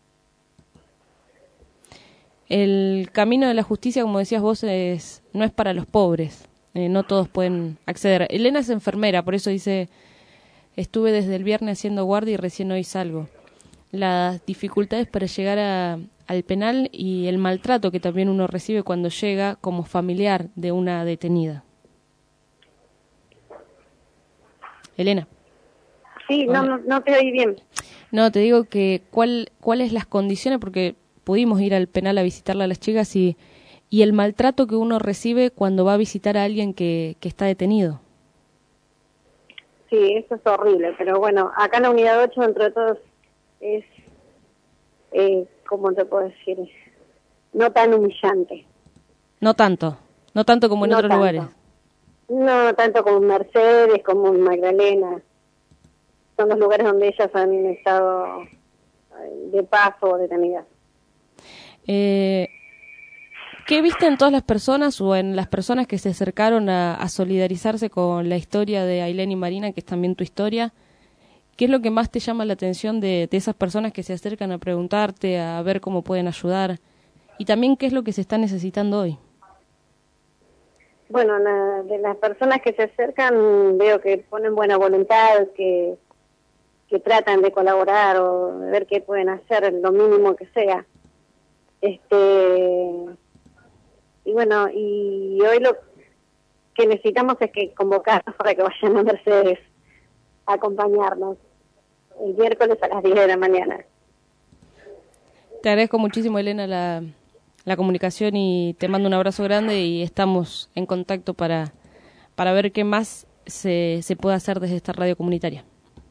El camino de la justicia, como decías vos, es no es para los pobres. Eh, no todos pueden acceder. Elena es enfermera, por eso dice, estuve desde el viernes haciendo guardia y recién hoy salgo. Las dificultades para llegar a, al penal y el maltrato que también uno recibe cuando llega como familiar de una detenida. Elena. Sí, no, no, no te oí bien. No, te digo que cuál cuáles las condiciones, porque pudimos ir al penal a visitarla a las chicas y, y el maltrato que uno recibe cuando va a visitar a alguien que, que está detenido. Sí, eso es horrible, pero bueno, acá en la unidad ocho, entre todos, es, eh, ¿cómo te puedo decir? No tan humillante. No tanto, no tanto como en No otros tanto. lugares. No tanto como Mercedes, como Magdalena. Son los lugares donde ellas han estado de paso o detenidas. Eh, ¿Qué viste en todas las personas o en las personas que se acercaron a, a solidarizarse con la historia de Ailén y Marina, que es también tu historia? ¿Qué es lo que más te llama la atención de, de esas personas que se acercan a preguntarte, a ver cómo pueden ayudar? Y también, ¿qué es lo que se está necesitando hoy? Bueno, la, de las personas que se acercan veo que ponen buena voluntad, que, que tratan de colaborar o de ver qué pueden hacer, lo mínimo que sea. Este y bueno, y hoy lo que necesitamos es que convocarnos para que vayan a Mercedes a acompañarnos el miércoles a las diez de la mañana. Te agradezco muchísimo, Elena, la, la comunicación y te mando un abrazo grande y estamos en contacto para, para ver qué más se, se puede hacer desde esta radio comunitaria.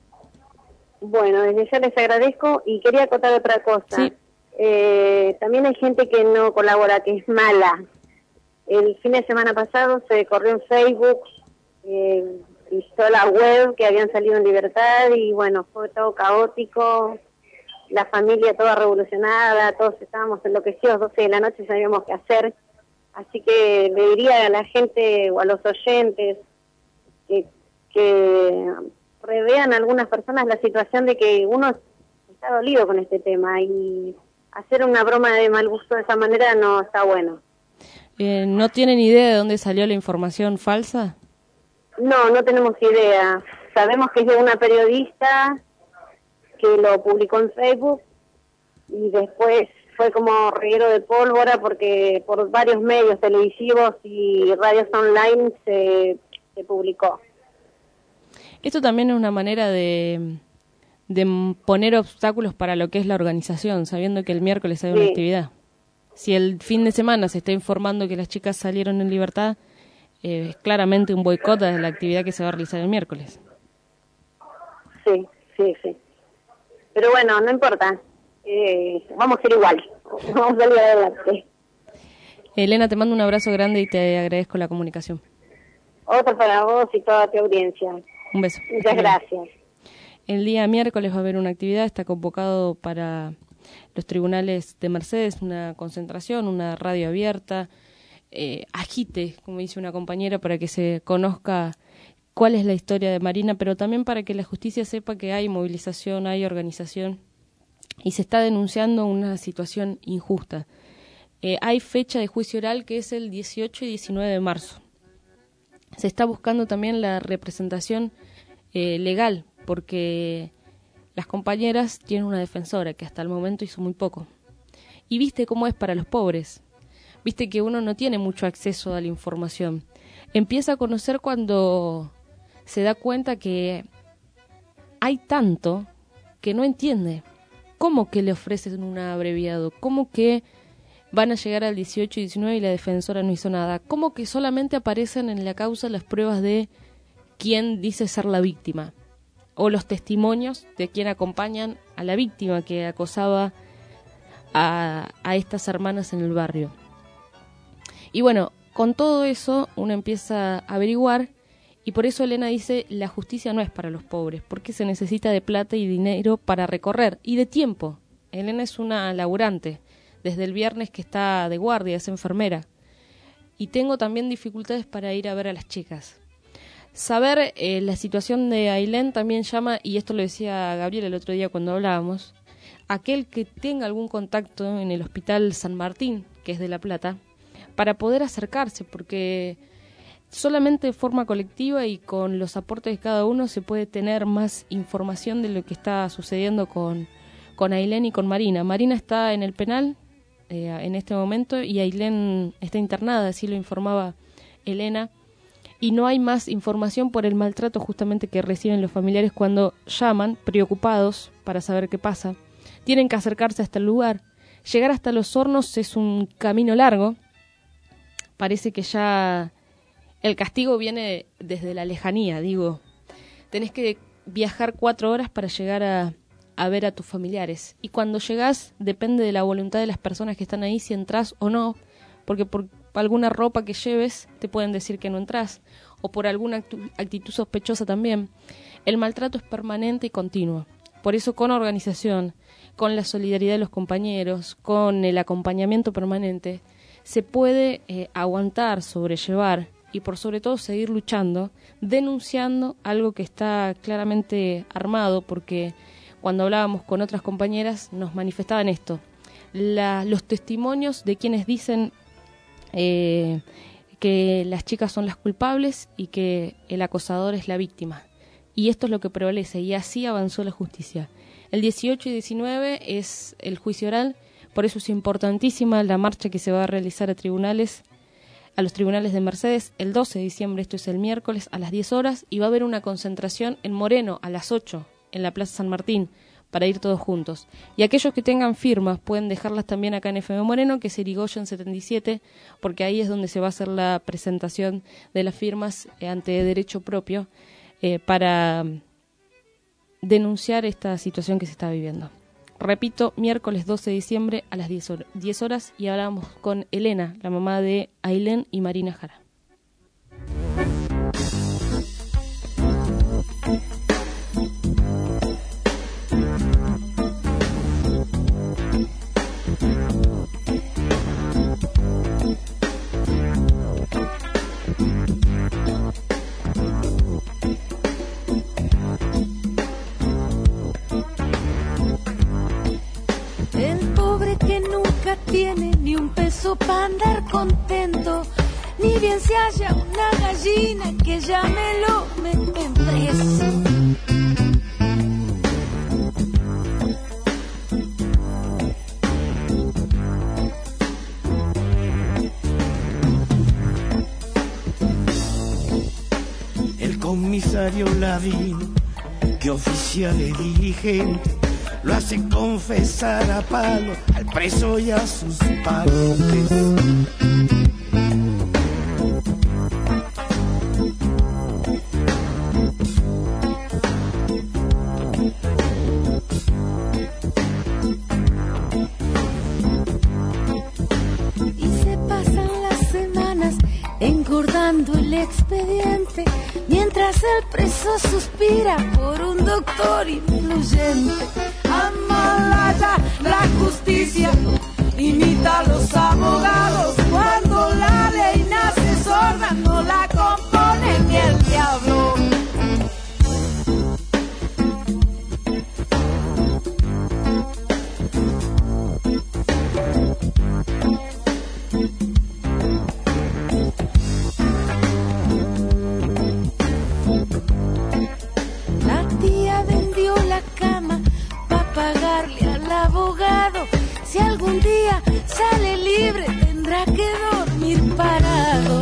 Bueno, desde ya les agradezco y quería acotar otra cosa. Sí. Eh, también hay gente que no colabora, que es mala. El fin de semana pasado se corrió en Facebook, eh, hizo la web que habían salido en libertad y bueno, fue todo caótico, la familia toda revolucionada, todos estábamos enloquecidos, doce de la noche sabíamos qué hacer. Así que le diría a la gente o a los oyentes que, que revean a algunas personas la situación de que uno está dolido con este tema y hacer una broma de mal gusto de esa manera no está bueno. Eh, ¿No tienen idea de dónde salió la información falsa? No, no tenemos idea. Sabemos que es de una periodista que lo publicó en Facebook y después fue como reguero de pólvora porque por varios medios televisivos y radios online se, se publicó. Esto también es una manera de, de poner obstáculos para lo que es la organización, sabiendo que el miércoles hay una Sí. actividad. Si el fin de semana se está informando que las chicas salieron en libertad, eh, es claramente un boicot de la actividad que se va a realizar el miércoles. Sí, sí, sí. Pero bueno, no importa. Eh, vamos a ser igual. Vamos a salir adelante. Elena, te mando un abrazo grande y te agradezco la comunicación. Otro para vos y toda tu audiencia. Un beso. Muchas gracias. El día miércoles va a haber una actividad, está convocado para los tribunales de Mercedes, una concentración, una radio abierta, eh, agite, como dice una compañera, para que se conozca cuál es la historia de Marina, pero también para que la justicia sepa que hay movilización, hay organización y se está denunciando una situación injusta. Eh, hay fecha de juicio oral que es el dieciocho y diecinueve de marzo. Se está buscando también la representación eh, legal, porque las compañeras tienen una defensora que hasta el momento hizo muy poco. Y viste cómo es para los pobres. Viste que uno no tiene mucho acceso a la información. Empieza a conocer cuando se da cuenta que hay tanto que no entiende. ¿Cómo que le ofrecen un abreviado? ¿Cómo que van a llegar al dieciocho y diecinueve y la defensora no hizo nada? ¿Cómo que solamente aparecen en la causa las pruebas de quién dice ser la víctima? O los testimonios de quien acompañan a la víctima que acosaba a, a estas hermanas en el barrio. Y bueno, con todo eso uno empieza a averiguar y por eso Elena dice, la justicia no es para los pobres, porque se necesita de plata y dinero para recorrer y de tiempo. Elena es una laburante, desde el viernes que está de guardia, es enfermera. Y tengo también dificultades para ir a ver a las chicas. Saber eh, la situación de Ailén también llama, y esto lo decía Gabriel el otro día cuando hablábamos, aquel que tenga algún contacto en el Hospital San Martín, que es de La Plata, para poder acercarse, porque solamente de forma colectiva y con los aportes de cada uno se puede tener más información de lo que está sucediendo con, con Ailén y con Marina. Marina está en el penal eh, en este momento y Ailén está internada, así lo informaba Elena. Y no hay más información por el maltrato justamente que reciben los familiares cuando llaman, preocupados para saber qué pasa. Tienen que acercarse hasta el lugar. Llegar hasta Los Hornos es un camino largo. Parece que ya el castigo viene desde la lejanía, digo. Tenés que viajar cuatro horas para llegar a, a ver a tus familiares. Y cuando llegás, depende de la voluntad de las personas que están ahí si entrás o no, porque por alguna ropa que lleves te pueden decir que no entras, o por alguna actu- actitud sospechosa también, el maltrato es permanente y continuo. Por eso, con organización, con la solidaridad de los compañeros, con el acompañamiento permanente, se puede eh, aguantar, sobrellevar y por sobre todo seguir luchando, denunciando algo que está claramente armado, porque cuando hablábamos con otras compañeras nos manifestaban esto, la, los testimonios de quienes dicen eh, que las chicas son las culpables y que el acosador es la víctima. Y esto es lo que prevalece, y así avanzó la justicia. El dieciocho y diecinueve es el juicio oral, por eso es importantísima la marcha que se va a realizar a tribunales, a los tribunales de Mercedes, el doce de diciembre, esto es el miércoles, a las diez horas, y va a haber una concentración en Moreno a las ocho, en la Plaza San Martín, para ir todos juntos. Y aquellos que tengan firmas pueden dejarlas también acá en F M Moreno, que es Irigoyen setenta y siete, porque ahí es donde se va a hacer la presentación de las firmas ante derecho propio, Eh, para denunciar esta situación que se está viviendo. Repito, miércoles doce de diciembre a las diez horas, y hablamos con Elena, la mamá de Ailén y Marina Jara. El pobre que nunca tiene ni un peso para andar contento, ni bien se halla una gallina que ya me lo meten preso. El comisario Ladino, que oficial es diligente, lo hace confesar a palo al preso y a sus parientes. Y se pasan las semanas engordando el expediente, mientras el preso suspira por un doctor influyente. Amalaya la justicia, imita a los abogados. Cuando la ley nace sorda, no la compone ni el diablo. La tía vendió la cama para pagarle al abogado. Si algún día sale libre, tendrá que dormir parado.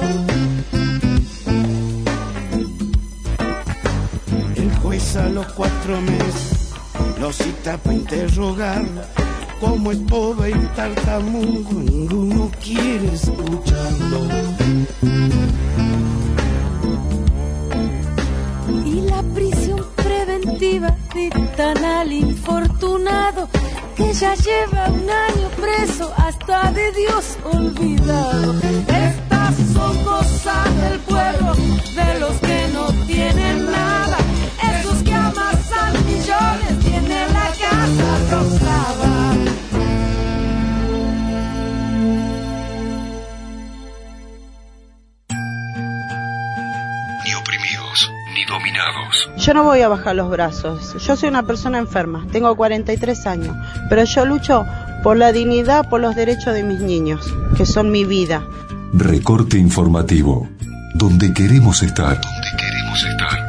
El juez a los cuatro meses lo cita para interrogarlo. Como es pobre y tartamudo, ninguno quiere escucharlo. Y la prisión preventiva dictan al infortunado, que ya lleva un año preso, hasta de Dios olvidado. Estas son cosas del pueblo, de los que no tienen nada. Esos que amasan millones tienen la casa rosada. Ni oprimidos, ni dominados. Yo no voy a bajar los brazos. Yo soy una persona enferma, tengo cuarenta y tres años, pero yo lucho por la dignidad, por los derechos de mis niños, que son mi vida. Recorte informativo. Donde queremos estar. Donde queremos estar.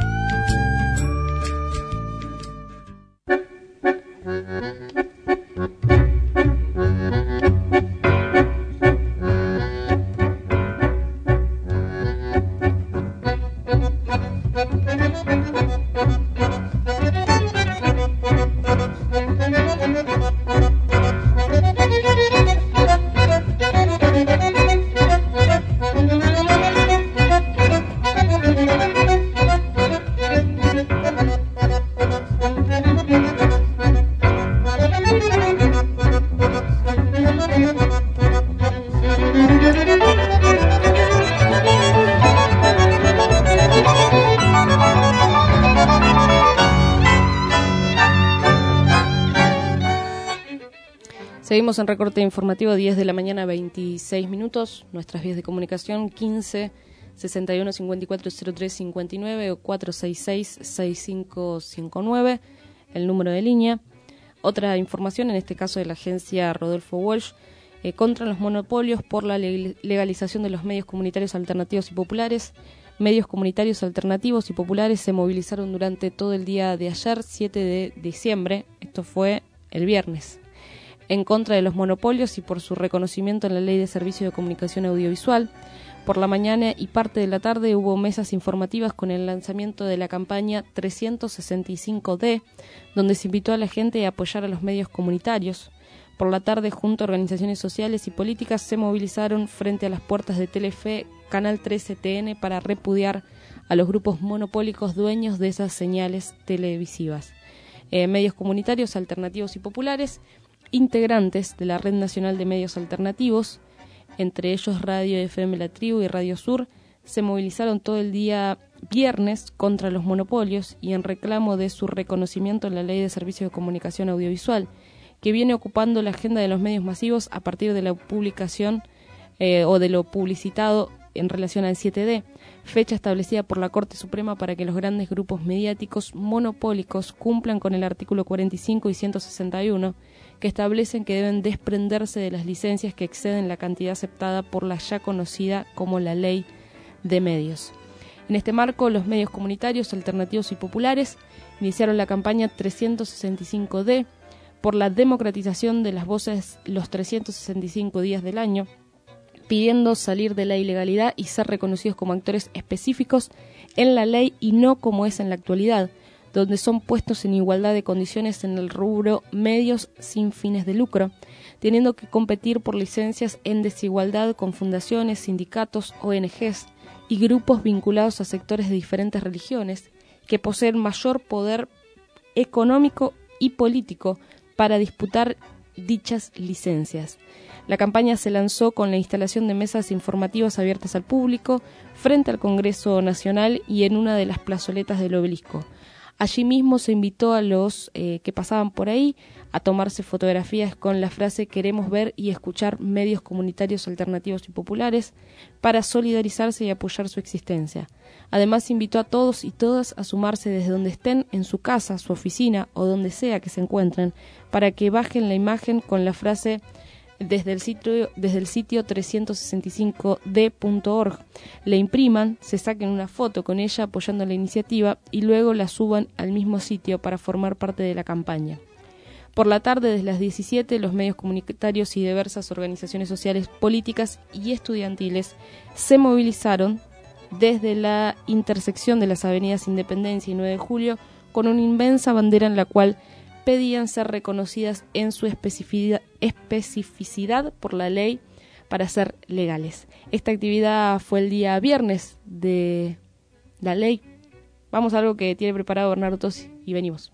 Seguimos en recorte informativo, diez de la mañana, veintiséis minutos. Nuestras vías de comunicación, quince, sesenta y uno, cincuenta y cuatro, cero tres, cincuenta y nueve o cuatro seis seis, seis cinco cinco nueve, el número de línea. Otra información, en este caso de la agencia Rodolfo Walsh, eh, contra los monopolios por la legalización de los medios comunitarios alternativos y populares. Medios comunitarios alternativos y populares se movilizaron durante todo el día de ayer, siete de diciembre, esto fue el viernes, en contra de los monopolios y por su reconocimiento en la Ley de Servicio de Comunicación Audiovisual. Por la mañana y parte de la tarde hubo mesas informativas con el lanzamiento de la campaña trescientos sesenta y cinco D, donde se invitó a la gente a apoyar a los medios comunitarios. Por la tarde, junto a organizaciones sociales y políticas, se movilizaron frente a las puertas de Telefe, Canal trece T N, para repudiar a los grupos monopólicos dueños de esas señales televisivas. Eh, medios comunitarios, alternativos y populares, integrantes de la Red Nacional de Medios Alternativos, entre ellos Radio F M La Tribu y Radio Sur, se movilizaron todo el día viernes contra los monopolios y en reclamo de su reconocimiento en la Ley de Servicios de Comunicación Audiovisual, que viene ocupando la agenda de los medios masivos a partir de la publicación eh, o de lo publicitado en relación al siete D, fecha establecida por la Corte Suprema para que los grandes grupos mediáticos monopólicos cumplan con el artículo cuarenta y cinco y ciento sesenta y uno, que establecen que deben desprenderse de las licencias que exceden la cantidad aceptada por la ya conocida como la Ley de Medios. En este marco, los medios comunitarios, alternativos y populares iniciaron la campaña trescientos sesenta y cinco D por la democratización de las voces los trescientos sesenta y cinco días del año, pidiendo salir de la ilegalidad y ser reconocidos como actores específicos en la ley y no como es en la actualidad, donde son puestos en igualdad de condiciones en el rubro medios sin fines de lucro, teniendo que competir por licencias en desigualdad con fundaciones, sindicatos, O N Ges y grupos vinculados a sectores de diferentes religiones que poseen mayor poder económico y político para disputar dichas licencias. La campaña se lanzó con la instalación de mesas informativas abiertas al público frente al Congreso Nacional y en una de las plazoletas del Obelisco. Allí mismo se invitó a los eh, que pasaban por ahí a tomarse fotografías con la frase «Queremos ver y escuchar medios comunitarios alternativos y populares» para solidarizarse y apoyar su existencia. Además, invitó a todos y todas a sumarse desde donde estén, en su casa, su oficina o donde sea que se encuentren, para que bajen la imagen con la frase desde el sitio, desde el sitio trescientos sesenta y cinco D punto org, le impriman, se saquen una foto con ella apoyando la iniciativa y luego la suban al mismo sitio para formar parte de la campaña. Por la tarde, desde las diecisiete, los medios comunitarios y diversas organizaciones sociales, políticas y estudiantiles se movilizaron desde la intersección de las avenidas Independencia y nueve de julio con una inmensa bandera en la cual pedían ser reconocidas en su especificidad, especificidad por la ley para ser legales. Esta actividad fue el día viernes de la ley. Vamos a algo que tiene preparado Bernardo Tosi y venimos.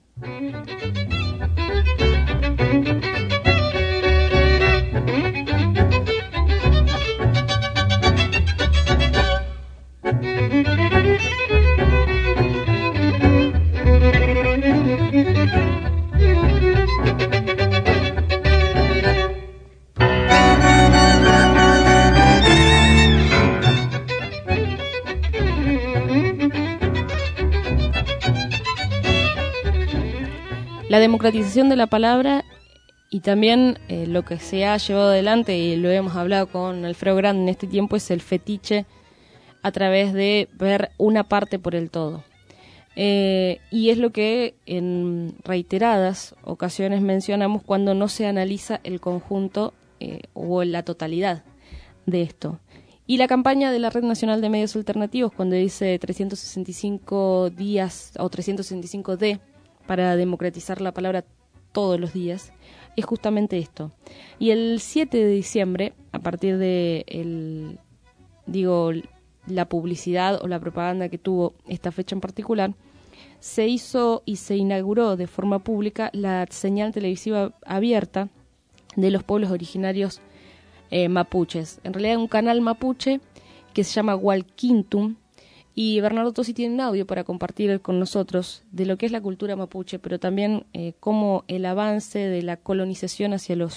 La democratización de la palabra y también eh, lo que se ha llevado adelante, y lo hemos hablado con Alfredo Grande en este tiempo, es el fetiche a través de ver una parte por el todo. Eh, y es lo que en reiteradas ocasiones mencionamos cuando no se analiza el conjunto eh, o la totalidad de esto. Y la campaña de la Red Nacional de Medios Alternativos, cuando dice trescientos sesenta y cinco días o trescientos sesenta y cinco D para democratizar la palabra todos los días, es justamente esto. Y el siete de diciembre, a partir de el, digo, la publicidad o la propaganda que tuvo esta fecha en particular, se hizo y se inauguró de forma pública la señal televisiva abierta de los pueblos originarios eh, mapuches. En realidad un canal mapuche que se llama Hualquintum, y Bernardo Tosi tiene un audio para compartir con nosotros de lo que es la cultura mapuche, pero también eh, cómo el avance de la colonización hacia los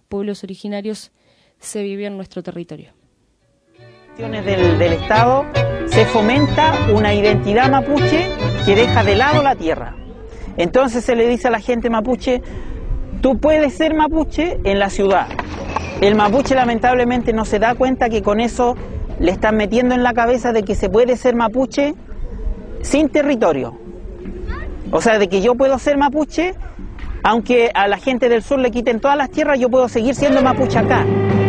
pueblos originarios se vivió en nuestro territorio. Del, del Estado se fomenta una identidad mapuche que deja de lado la tierra. Entonces se le dice a la gente mapuche: tú puedes ser mapuche en la ciudad. El mapuche lamentablemente no se da cuenta que con eso le están metiendo en la cabeza de que se puede ser mapuche sin territorio. O sea, de que yo puedo ser mapuche, aunque a la gente del sur le quiten todas las tierras, yo puedo seguir siendo mapuche acá.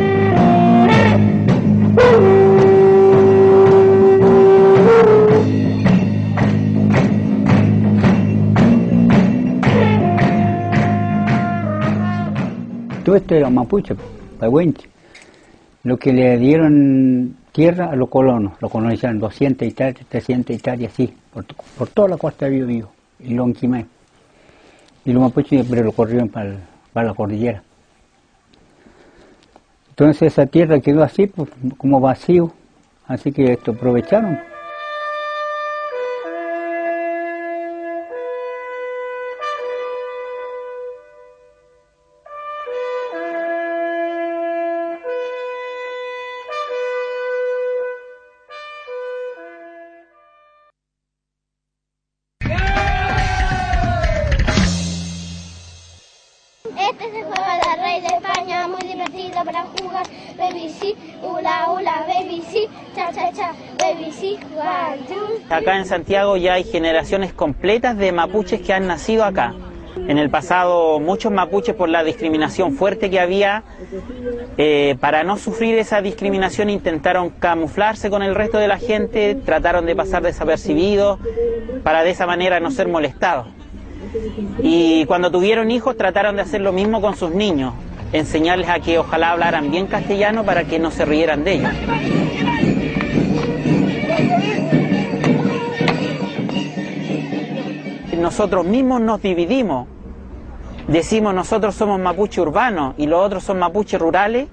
Todo esto era mapuche, pagüenche. Lo que le dieron tierra a los colonos, los colonizaron doscientas hectáreas, trescientas hectáreas, así, por, por toda la costa de Biobío y Lonquimay. Y los mapuches siempre lo corrieron para, para la cordillera. Entonces esa tierra quedó así, pues, como vacío, así que esto aprovecharon. Este es el juego de la Rey de España, muy divertido para jugar. Baby sí, hula hula, baby sí, cha cha cha, baby sí, one, two. Acá en Santiago ya hay generaciones completas de mapuches que han nacido acá. En el pasado muchos mapuches, por la discriminación fuerte que había, eh, para no sufrir esa discriminación intentaron camuflarse con el resto de la gente, trataron de pasar desapercibidos para de esa manera no ser molestados. Y cuando tuvieron hijos trataron de hacer lo mismo con sus niños, enseñarles a que ojalá hablaran bien castellano para que no se rieran de ellos. Nosotros mismos nos dividimos, decimos nosotros somos mapuche urbanos y los otros son mapuches rurales.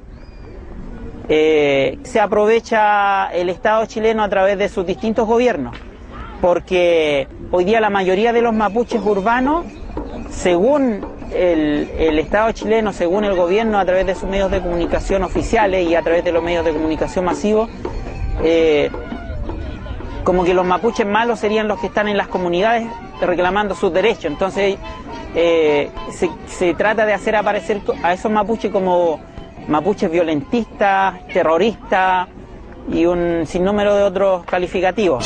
Eh, se aprovecha el Estado chileno a través de sus distintos gobiernos, porque hoy día la mayoría de los mapuches urbanos, según el, el Estado chileno, según el gobierno, a través de sus medios de comunicación oficiales y a través de los medios de comunicación masivos, eh, como que los mapuches malos serían los que están en las comunidades reclamando sus derechos. Entonces eh, se, se trata de hacer aparecer a esos mapuches como mapuches violentistas, terroristas y un sinnúmero de otros calificativos.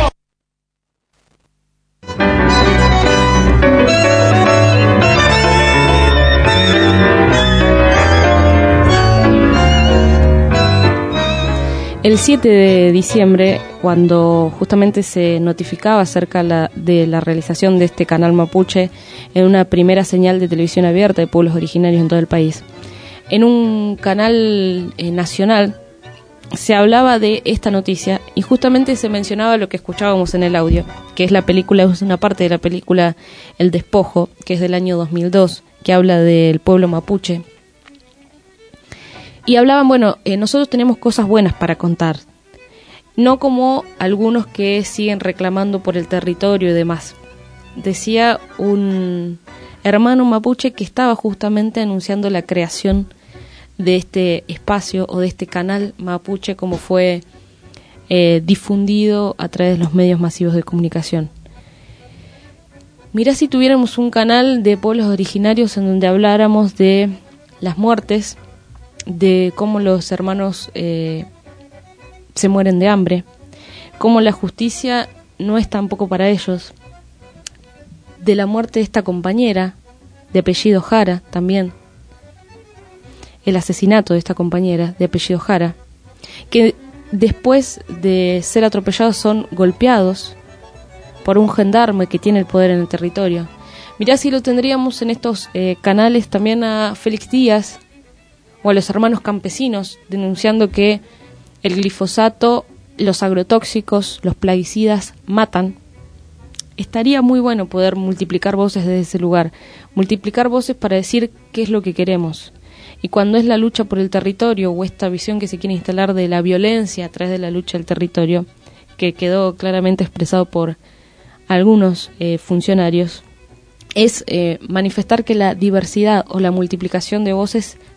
El siete de diciembre, cuando justamente se notificaba acerca la, de la realización de este canal mapuche en una primera señal de televisión abierta de pueblos originarios en todo el país, en un canal eh, nacional se hablaba de esta noticia y justamente se mencionaba lo que escuchábamos en el audio, que es la película, es una parte de la película El Despojo, que es del año dos mil dos, que habla del pueblo mapuche. Y hablaban, bueno, eh, nosotros tenemos cosas buenas para contar, no como algunos que siguen reclamando por el territorio y demás. Decía un hermano mapuche que estaba justamente anunciando la creación de este espacio o de este canal mapuche, como fue eh, difundido a través de los medios masivos de comunicación. Mirá si tuviéramos un canal de pueblos originarios en donde habláramos de las muertes, de cómo los hermanos eh, se mueren de hambre, cómo la justicia no es tampoco para ellos, de la muerte de esta compañera, de apellido Jara también, el asesinato de esta compañera, de apellido Jara, que después de ser atropellados son golpeados por un gendarme que tiene el poder en el territorio. Mirá si lo tendríamos en estos eh, canales también a Félix Díaz, o a los hermanos campesinos denunciando que el glifosato, los agrotóxicos, los plaguicidas matan. Estaría muy bueno poder multiplicar voces desde ese lugar, multiplicar voces para decir qué es lo que queremos. Y cuando es la lucha por el territorio o esta visión que se quiere instalar de la violencia a través de la lucha del territorio, que quedó claramente expresado por algunos eh, funcionarios, es eh, manifestar que la diversidad o la multiplicación de voces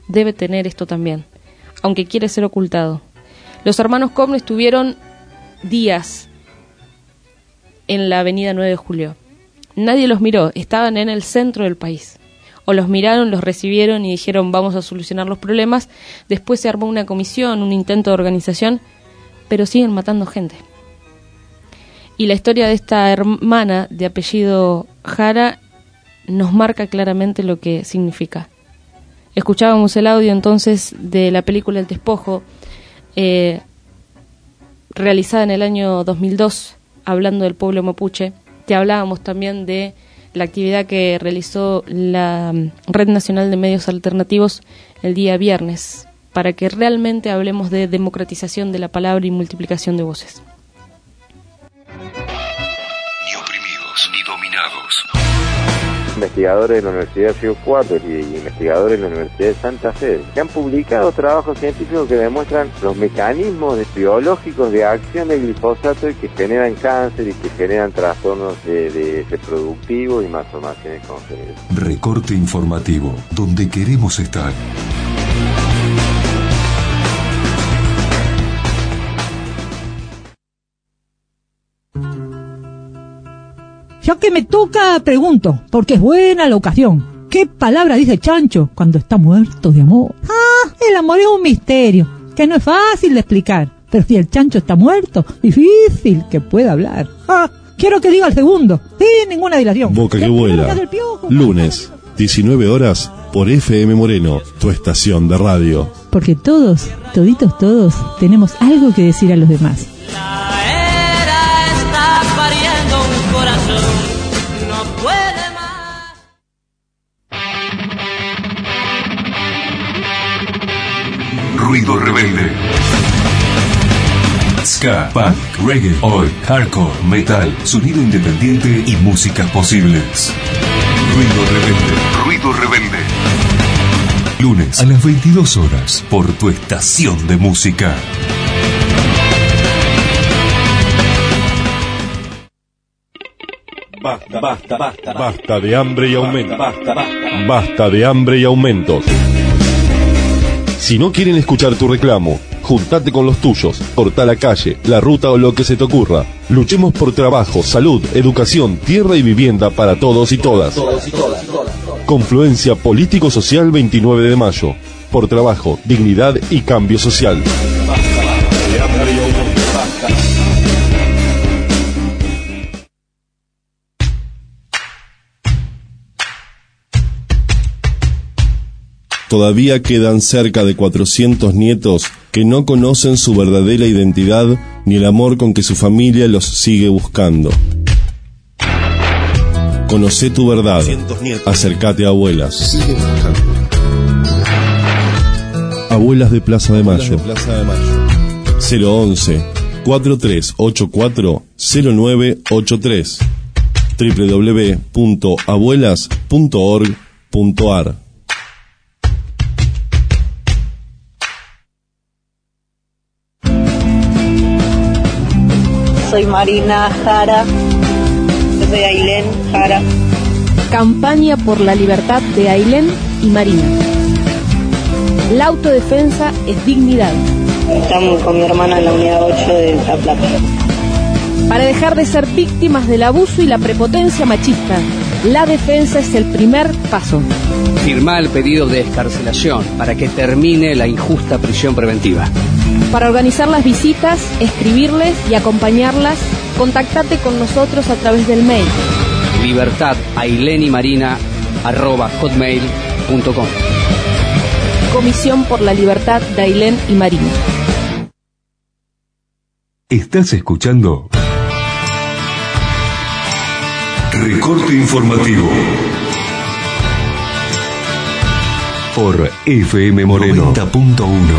debe tener esto también, aunque quiere ser ocultado. Los hermanos Cohn estuvieron días en la avenida nueve de julio. Nadie los miró, estaban en el centro del país. O los miraron, los recibieron y dijeron vamos a solucionar los problemas. Después se armó una comisión, un intento de organización, pero siguen matando gente. Y la historia de esta hermana de apellido Jara nos marca claramente lo que significa. Escuchábamos el audio entonces de la película El Despojo, eh, realizada en el año dos mil dos, hablando del pueblo mapuche. Te hablábamos también de la actividad que realizó la Red Nacional de Medios Alternativos el día viernes, para que realmente hablemos de democratización de la palabra y multiplicación de voces. Ni oprimidos, ni dominados. Investigadores de la Universidad de Río Cuarto y investigadores de la Universidad de Santa Fe que han publicado trabajos científicos que demuestran los mecanismos biológicos de acción del glifosato y que generan cáncer y que generan trastornos de, de reproductivos y malformaciones congénitas. Recorte informativo, donde queremos estar. Ya que me toca, pregunto, porque es buena la ocasión. ¿Qué palabra dice Chancho cuando está muerto de amor? Ah, el amor es un misterio, que no es fácil de explicar. Pero si el Chancho está muerto, difícil que pueda hablar. Ah, quiero que diga el segundo, sin ninguna dilación. Boca que vuela. Lunes, diecinueve horas, por F M Moreno, tu estación de radio. Porque todos, toditos todos, tenemos algo que decir a los demás. No puede más. Ruido rebelde. Ska, punk, reggae, oi, hardcore, metal, sonido independiente y músicas posibles. Ruido rebelde. Ruido rebelde. Lunes a las veintidós horas por tu estación de música. Basta, basta, basta, basta de hambre y aumentos. Basta, basta, basta de hambre y aumentos. Si no quieren escuchar tu reclamo, juntate con los tuyos, corta la calle, la ruta o lo que se te ocurra. Luchemos por trabajo, salud, educación, tierra y vivienda para todos y todas. Confluencia Político-Social veintinueve de mayo. Por trabajo, dignidad y cambio social. Todavía quedan cerca de cuatrocientos nietos que no conocen su verdadera identidad ni el amor con que su familia los sigue buscando. Conocé tu verdad. Acércate a Abuelas. Abuelas de Plaza de Mayo. cero once, cuatro tres ocho cuatro, cero nueve ocho tres. doble u doble u doble u punto abuelas punto org punto a r. Soy Marina Jara, yo soy Ailén Jara. Campaña por la libertad de Ailén y Marina. La autodefensa es dignidad. Estamos con mi hermana en la unidad ocho de La Plata. Para dejar de ser víctimas del abuso y la prepotencia machista, la defensa es el primer paso. Firmá el pedido de excarcelación para que termine la injusta prisión preventiva. Para organizar las visitas, escribirles y acompañarlas, contactate con nosotros a través del mail libertad ailén y marina arroba hotmail punto com. Comisión por la Libertad de Ailén y Marina. ¿Estás escuchando? Recorte informativo por F M Moreno noventa punto uno.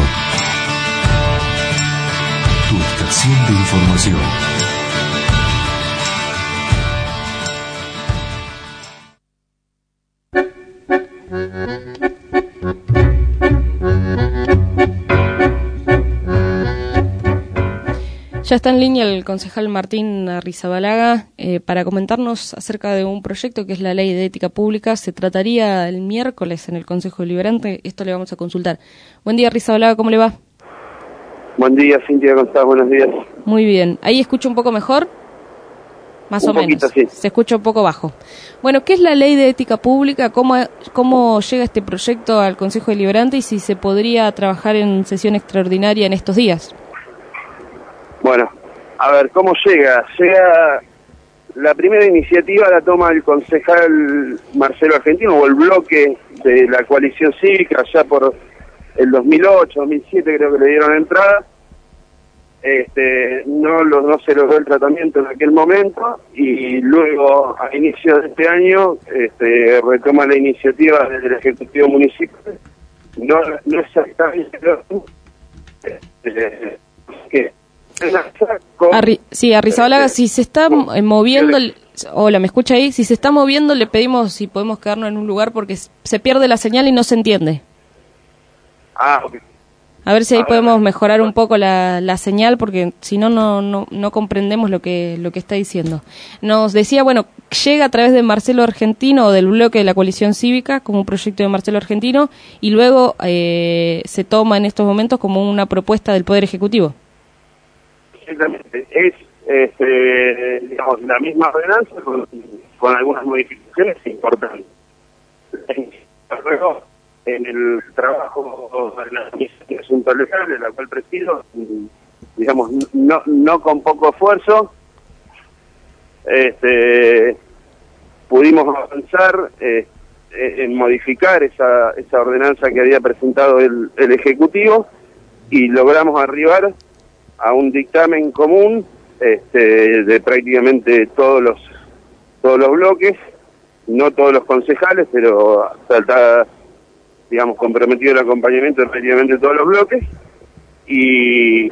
Tu estación de información. Ya está en línea el concejal Martín Arrizabalaga eh, para comentarnos acerca de un proyecto que es la Ley de Ética Pública. Se trataría el miércoles en el Consejo Deliberante. Esto le vamos a consultar. Buen día, Arrizabalaga, ¿cómo le va? Buen día, Cintia González, buenos días. Muy bien. ¿Ahí escucha un poco mejor? Más un o poquito, menos. Sí. Se escucha un poco bajo. Bueno, ¿qué es la Ley de Ética Pública? ¿Cómo, cómo llega este proyecto al Consejo Deliberante y si se podría trabajar en sesión extraordinaria en estos días? Bueno, a ver, ¿cómo llega? Llega, la primera iniciativa la toma el concejal Marcelo Argentino, o el bloque de la coalición cívica, ya por el dos mil ocho, dos mil siete creo que le dieron entrada. Este, no, lo, no se logró el tratamiento en aquel momento, y luego, a inicio de este año, este, retoma la iniciativa desde el Ejecutivo Municipal. No, no exactamente este, que Arri sí, Arrizabalaga, si se está moviendo, el... hola, ¿me escucha ahí? Si se está moviendo, le pedimos si podemos quedarnos en un lugar porque se pierde la señal y no se entiende. Ah, ok. A ver si ahí podemos mejorar un poco la, la señal, porque si no, no, no, no comprendemos lo que, lo que está diciendo. Nos decía, bueno, llega a través de Marcelo Argentino o del bloque de la coalición cívica como un proyecto de Marcelo Argentino y luego eh, se toma en estos momentos como una propuesta del Poder Ejecutivo. Exactamente, es este, digamos, la misma ordenanza con, con algunas modificaciones importantes. Luego, en el trabajo de la Comisión de Asuntos Legales, la cual presido, digamos, no, no con poco esfuerzo, este, pudimos avanzar eh, en modificar esa, esa ordenanza que había presentado el, el Ejecutivo, y logramos arribar a un dictamen común este, de prácticamente todos los todos los bloques, no todos los concejales, pero está, digamos, comprometido el acompañamiento de prácticamente todos los bloques, y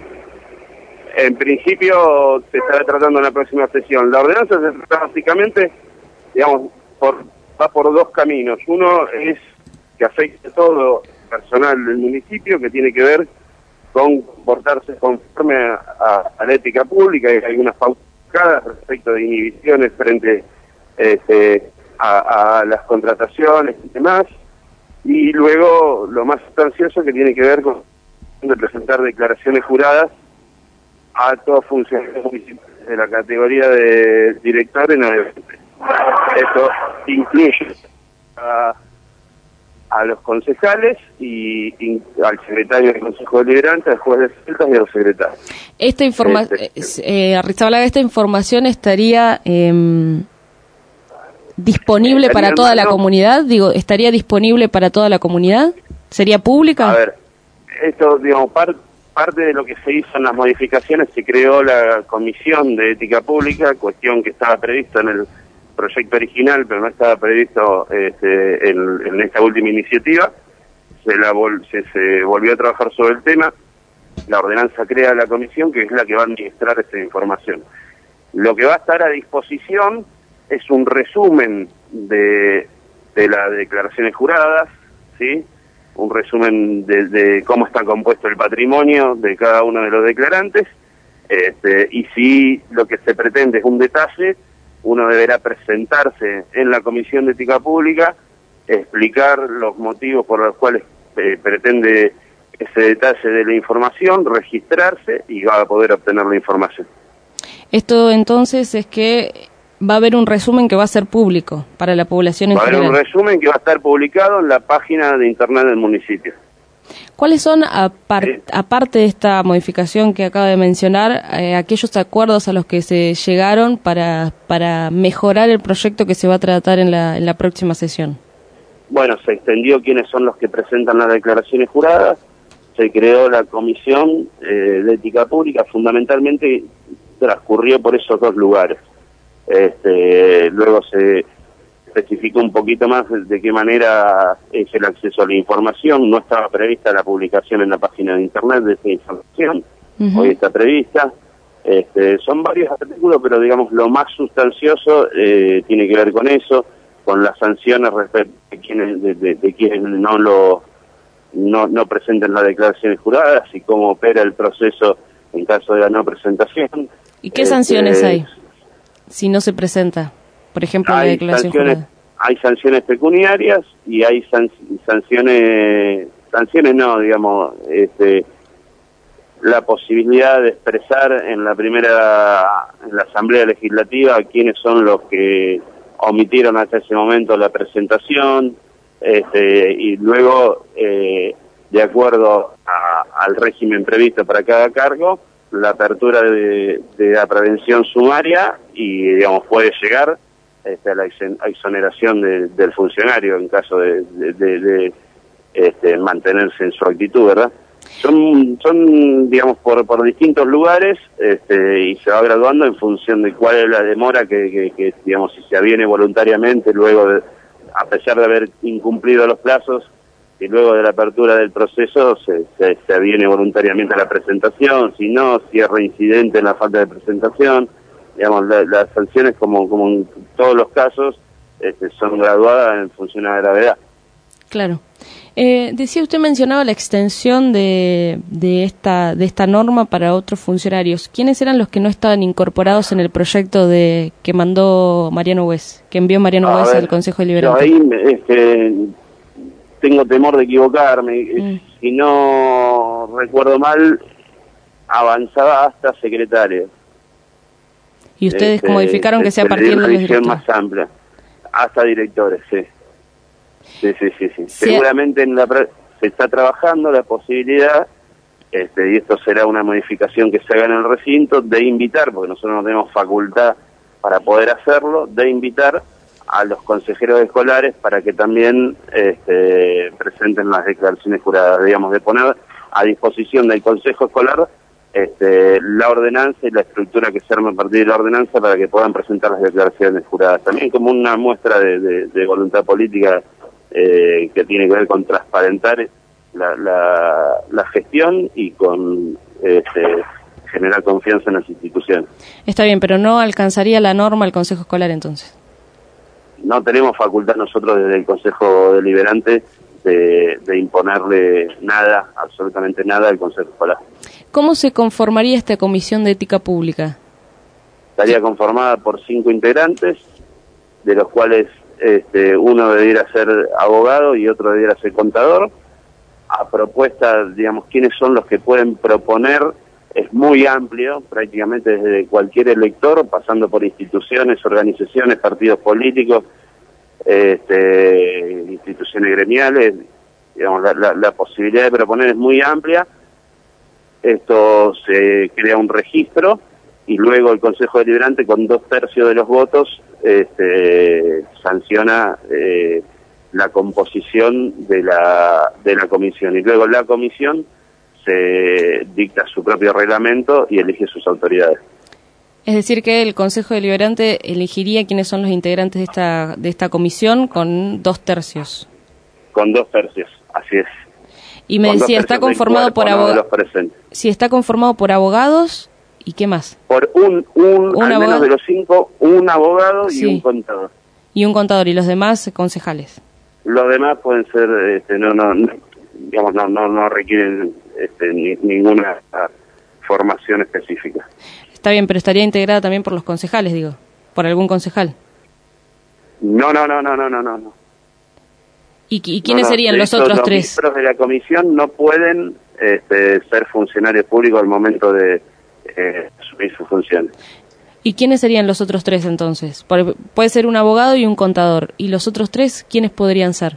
en principio se estará tratando en la próxima sesión. La ordenanza se trata básicamente, digamos, por, va por dos caminos. Uno es que afecte a todo el personal del municipio, que tiene que ver con comportarse conforme a, a, a la ética pública, y hay algunas pautas respecto de inhibiciones frente este, a, a las contrataciones y demás, y luego lo más sustancioso que tiene que ver con de presentar declaraciones juradas a todos funcionarios municipales de la categoría de director en adelante. Esto incluye a a los concejales y, y al secretario del Consejo Deliberante, al juez de faltas y a los secretarios. Esta informa este, eh, Arrizabalaga, esta información estaría eh, disponible estaría para toda la comunidad, digo, estaría disponible para toda la comunidad, ¿sería pública? A ver, esto, digamos, par, parte de lo que se hizo en las modificaciones, se creó la Comisión de Ética Pública, cuestión que estaba prevista en el proyecto original, pero no estaba previsto este, en, en esta última iniciativa. Se, la vol se, se volvió a trabajar sobre el tema. La ordenanza crea la comisión, que es la que va a administrar esta información. Lo que va a estar a disposición es un resumen de, de las declaraciones juradas, ¿sí? Un resumen de, de cómo está compuesto el patrimonio de cada uno de los declarantes, este, y si lo que se pretende es un detalle, uno deberá presentarse en la Comisión de Ética Pública, explicar los motivos por los cuales eh, pretende ese detalle de la información, registrarse y va a poder obtener la información. Esto entonces es que va a haber un resumen que va a ser público para la población en general. Va a haber un resumen que va a estar publicado en la página de internet del municipio. ¿Cuáles son, apar sí. aparte de esta modificación que acaba de mencionar, eh, aquellos acuerdos a los que se llegaron para para mejorar el proyecto que se va a tratar en la, en la próxima sesión? Bueno, se extendió quiénes son los que presentan las declaraciones juradas, se creó la Comisión eh, de Ética Pública, fundamentalmente transcurrió por esos dos lugares. Este, luego se especificó un poquito más de, de qué manera es el acceso a la información. No estaba prevista la publicación en la página de internet de esa información, uh-huh. Hoy está prevista. Este, son varios artículos, pero digamos lo más sustancioso eh, tiene que ver con eso, con las sanciones respecto de quienes, de, de, de quienes no lo no, no presenten las declaraciones juradas y cómo opera el proceso en caso de la no presentación. ¿Y qué Este, sanciones hay si no se presenta? Por ejemplo, la hay declaración sanciones, jurada. hay sanciones pecuniarias y hay san- sanciones, sanciones no, digamos, este, la posibilidad de expresar en la primera, en la Asamblea Legislativa quiénes son los que omitieron hasta ese momento la presentación, este, y luego, eh, de acuerdo a- al régimen previsto para cada cargo, la apertura de, de la prevención sumaria y, digamos, puede llegar este, a la exen- a exoneración de- del funcionario en caso de, de, de- de, este, mantenerse en su actitud, ¿verdad? Son, son digamos, por, por distintos lugares este, y se va graduando en función de cuál es la demora que, que, que, digamos, si se aviene voluntariamente luego, de, a pesar de haber incumplido los plazos, y luego de la apertura del proceso se, se, se aviene voluntariamente a la presentación, si no, si es reincidente en la falta de presentación, digamos, la, las sanciones, como, como en todos los casos, este, son graduadas en función a la gravedad. Claro. Eh, decía, usted mencionaba la extensión de, de esta de esta norma para otros funcionarios. ¿Quiénes eran los que no estaban incorporados en el proyecto de que mandó Mariano Hues, que envió Mariano A Hues ver, al Consejo yo Deliberante? ahí este, tengo temor de equivocarme. Mm. Si no recuerdo mal, avanzaba hasta secretario. ¿Y ustedes este, modificaron que sea a partir de los directores? Más amplia, hasta directores, sí. Sí, sí, sí, sí. Sí. Seguramente en la pra- se está trabajando la posibilidad, este, y esto será una modificación que se haga en el recinto, de invitar, porque nosotros no tenemos facultad para poder hacerlo, de invitar a los consejeros escolares para que también este, presenten las declaraciones juradas, digamos, de poner a disposición del Consejo Escolar este, la ordenanza y la estructura que se arma a partir de la ordenanza para que puedan presentar las declaraciones juradas. También como una muestra de, de, de voluntad política eh, que tiene que ver con transparentar la, la, la gestión y con este, generar confianza en las instituciones. Está bien, pero no alcanzaría la norma el Consejo Escolar entonces. No tenemos facultad nosotros desde el Consejo Deliberante de, de imponerle nada, absolutamente nada al Consejo Escolar. ¿Cómo se conformaría esta Comisión de Ética Pública? Estaría conformada por cinco integrantes, de los cuales este, uno debiera ser abogado y otro debiera ser contador. A propuesta, digamos, quiénes son los que pueden proponer, es muy amplio, prácticamente desde cualquier elector, pasando por instituciones, organizaciones, partidos políticos, este, instituciones gremiales, digamos, la, la, la posibilidad de proponer es muy amplia. Esto se crea un registro y luego el Consejo Deliberante, con dos tercios de los votos, este, sanciona eh, la composición de la, de la comisión. Y luego la comisión se dicta su propio reglamento y elige sus autoridades. Es decir, que el Consejo Deliberante elegiría quiénes son los integrantes de esta de esta comisión con dos tercios. Con dos tercios, así es. Y me con decía, está conformado por abogados. Si está conformado por abogados, ¿y qué más? Por un, un, ¿Un al abogado? menos de los cinco, un abogado y Sí. un contador. Y un contador, y los demás concejales. Los demás pueden ser, este, no, no, no, digamos, no, no, no requieren este, ni, ninguna ah, formación específica. Está bien, pero estaría integrada también por los concejales, digo, por algún concejal. No, no, no, no, no, no, no. ¿Y, y quiénes No, no, serían de los hecho, otros los tres? miembros de la comisión no pueden este, ser funcionarios públicos al momento de eh, asumir sus funciones. ¿Y quiénes serían los otros tres entonces? Por- puede ser un abogado y un contador. ¿Y los otros tres quiénes podrían ser?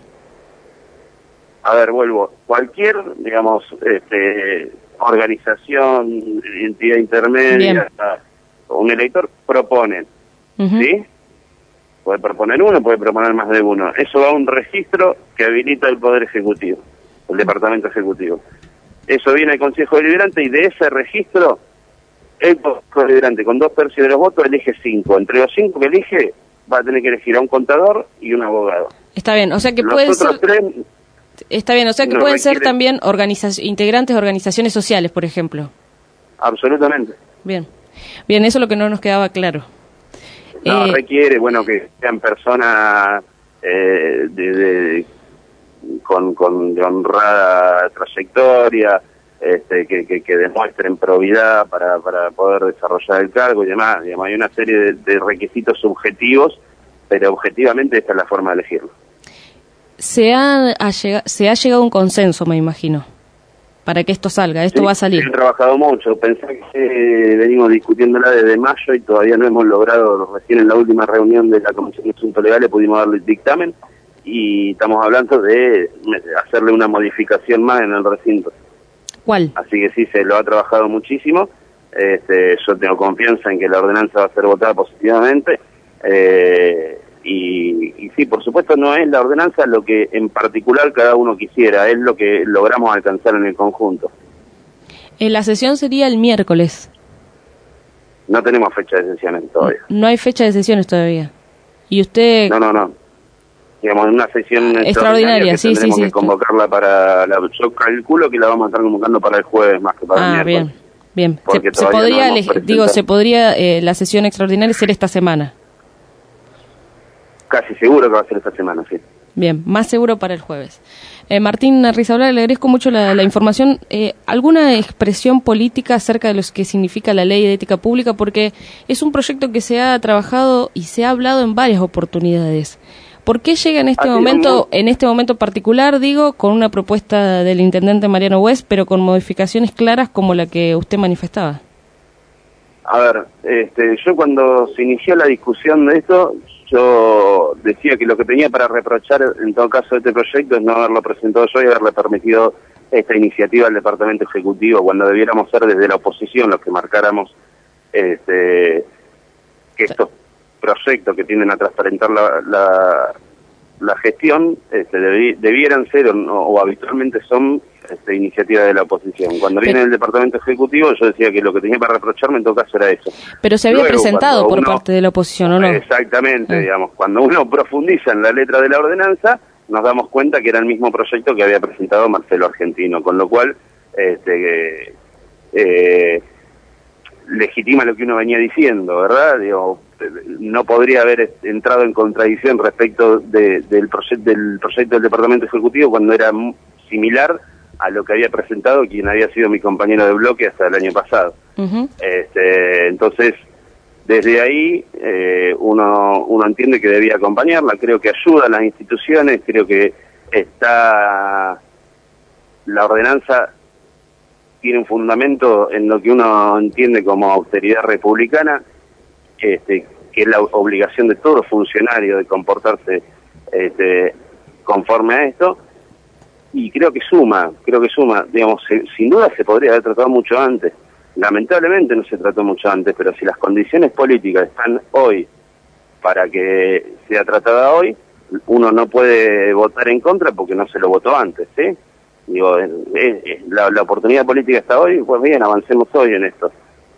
A ver, vuelvo. Cualquier, digamos, este, organización, entidad intermedia, un elector propone, Ujú. ¿sí? Puede proponer uno, puede proponer más de uno. Eso va a un registro que habilita el Poder Ejecutivo, el Departamento Ejecutivo. Eso viene al Consejo Deliberante y de ese registro, el Consejo Deliberante, con dos tercios de los votos, elige cinco. Entre los cinco que elige, va a tener que elegir a un contador y un abogado. Está bien, o sea que Los pueden otros ser... tres Está bien, o sea que no pueden ser requieren- también organiza- integrantes de organizaciones sociales, por ejemplo. absolutamente. Bien. Bien, eso es lo que no nos quedaba claro. No, Eh, requiere, bueno, que sean personas eh, de, de- con, con de honrada trayectoria, este, que, que, que demuestren probidad para, para poder desarrollar el cargo y demás. Digamos, hay una serie de, de requisitos subjetivos, pero objetivamente esta es la forma de elegirlo. Se ha, ha llega, se ha llegado a un consenso, me imagino, para que esto salga, esto sí, va a salir. He trabajado mucho, pensé que eh, venimos discutiéndola desde mayo y todavía no hemos logrado, recién en la última reunión de la Comisión de Asuntos Legales pudimos darle el dictamen y estamos hablando de hacerle una modificación más en el recinto. ¿Cuál? Así que sí, se lo ha trabajado muchísimo. Este, yo tengo confianza en que la ordenanza va a ser votada positivamente. Eh, y, y sí, por supuesto, no es la ordenanza lo que en particular cada uno quisiera, es lo que logramos alcanzar en el conjunto. Eh, la sesión sería el miércoles. No tenemos fecha de sesiones todavía. No hay fecha de sesiones todavía. ¿Y usted...? No, no, no. Digamos, una sesión extraordinaria, extraordinaria que sí, tendremos sí, sí. que convocarla para... La, yo calculo que la vamos a estar convocando para el jueves más que para ah, el miércoles. bien, bien. Porque Se, se podría, no eleg- digo, se podría eh, la sesión extraordinaria ser esta semana. Casi seguro que va a ser esta semana, sí. Bien, más seguro para el jueves. Eh, Martín Arrizabalaga, le agradezco mucho la, la información. Eh, ¿Alguna expresión política acerca de lo que significa la Ley de Ética Pública? Porque es un proyecto que se ha trabajado y se ha hablado en varias oportunidades. ¿Por qué llega en este Así momento, en este momento particular, digo, con una propuesta del intendente Mariano West, pero con modificaciones claras como la que usted manifestaba? A ver, este, yo cuando se inició la discusión de esto, yo decía que lo que tenía para reprochar en todo caso de este proyecto es no haberlo presentado yo y haberle permitido esta iniciativa al Departamento Ejecutivo, cuando debiéramos ser desde la oposición los que marcáramos este, que estos proyectos que tienden a transparentar la, la, la gestión este, debi, debieran ser o, no, o habitualmente son este, iniciativas de la oposición. Cuando Pero, viene el Departamento Ejecutivo yo decía que lo que tenía para reprocharme en todo caso era eso. Pero se había Luego, presentado por uno, parte de la oposición, ¿o no? Exactamente, ah. digamos, cuando uno profundiza en la letra de la ordenanza nos damos cuenta que era el mismo proyecto que había presentado Marcelo Argentino, con lo cual este, eh, legitima lo que uno venía diciendo, ¿verdad? Digo, no podría haber entrado en contradicción respecto de, del, proye del proyecto del Departamento Ejecutivo cuando era similar a lo que había presentado quien había sido mi compañero de bloque hasta el año pasado. Uh-huh. este, entonces, desde ahí eh, uno, uno entiende que debía acompañarla, creo que ayuda a las instituciones, creo que está la ordenanza tiene un fundamento en lo que uno entiende como austeridad republicana, este, que es la obligación de todo funcionario de comportarse este, conforme a esto, y creo que suma, creo que suma, digamos, se, sin duda se podría haber tratado mucho antes, lamentablemente no se trató mucho antes, pero si las condiciones políticas están hoy para que sea tratada hoy, uno no puede votar en contra porque no se lo votó antes, ¿sí? Digo, es, es, la, la oportunidad política está hoy, pues bien, avancemos hoy en esto.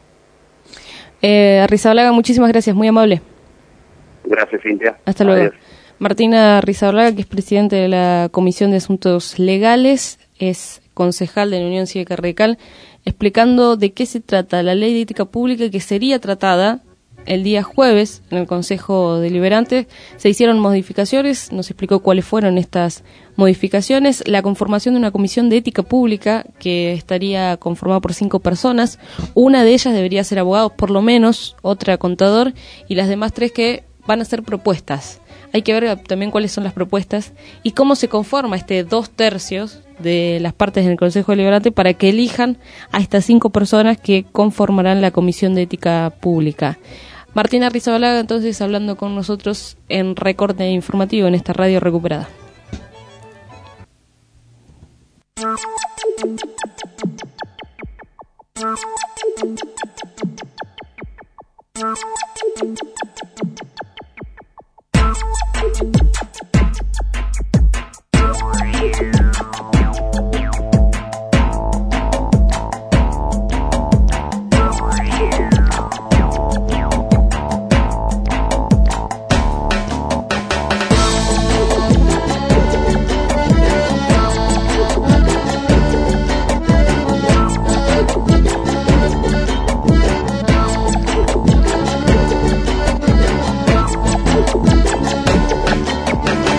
Eh, Arrizabalaga, muchísimas gracias, muy amable. Gracias, Cintia. Hasta luego. Adiós. Martina Arrizabalaga, que es presidente de la Comisión de Asuntos Legales, es concejal de la Unión Cívica Radical, explicando de qué se trata la Ley de Ética Pública que sería tratada el día jueves en el Consejo Deliberante. Se hicieron modificaciones, nos explicó cuáles fueron estas modificaciones, la conformación de una comisión de ética pública que estaría conformada por cinco personas, una de ellas debería ser abogado, por lo menos, otra contador, y las demás tres que van a ser propuestas. Hay que ver también cuáles son las propuestas y cómo se conforma este dos tercios de las partes del Consejo Deliberante para que elijan a estas cinco personas que conformarán la Comisión de Ética Pública. Martina Arrizabalaga, entonces, hablando con nosotros en Recorte Informativo en esta radio recuperada.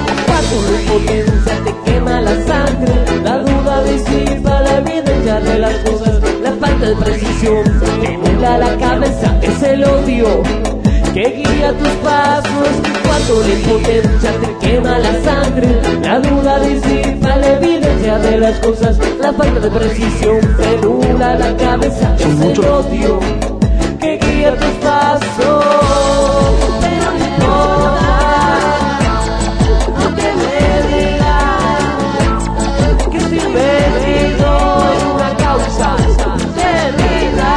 Te quema la sangre, la duda disipa la vida ya de la falta de precisión te nubla la cabeza, es el odio que guía tus pasos. Cuando la impotencia te quema la sangre, la duda disipa la evidencia de las cosas. La falta de precisión te nubla la cabeza, es el odio que guía tus pasos. Pero no importa lo que me digas, que estoy metido en una causa perdida.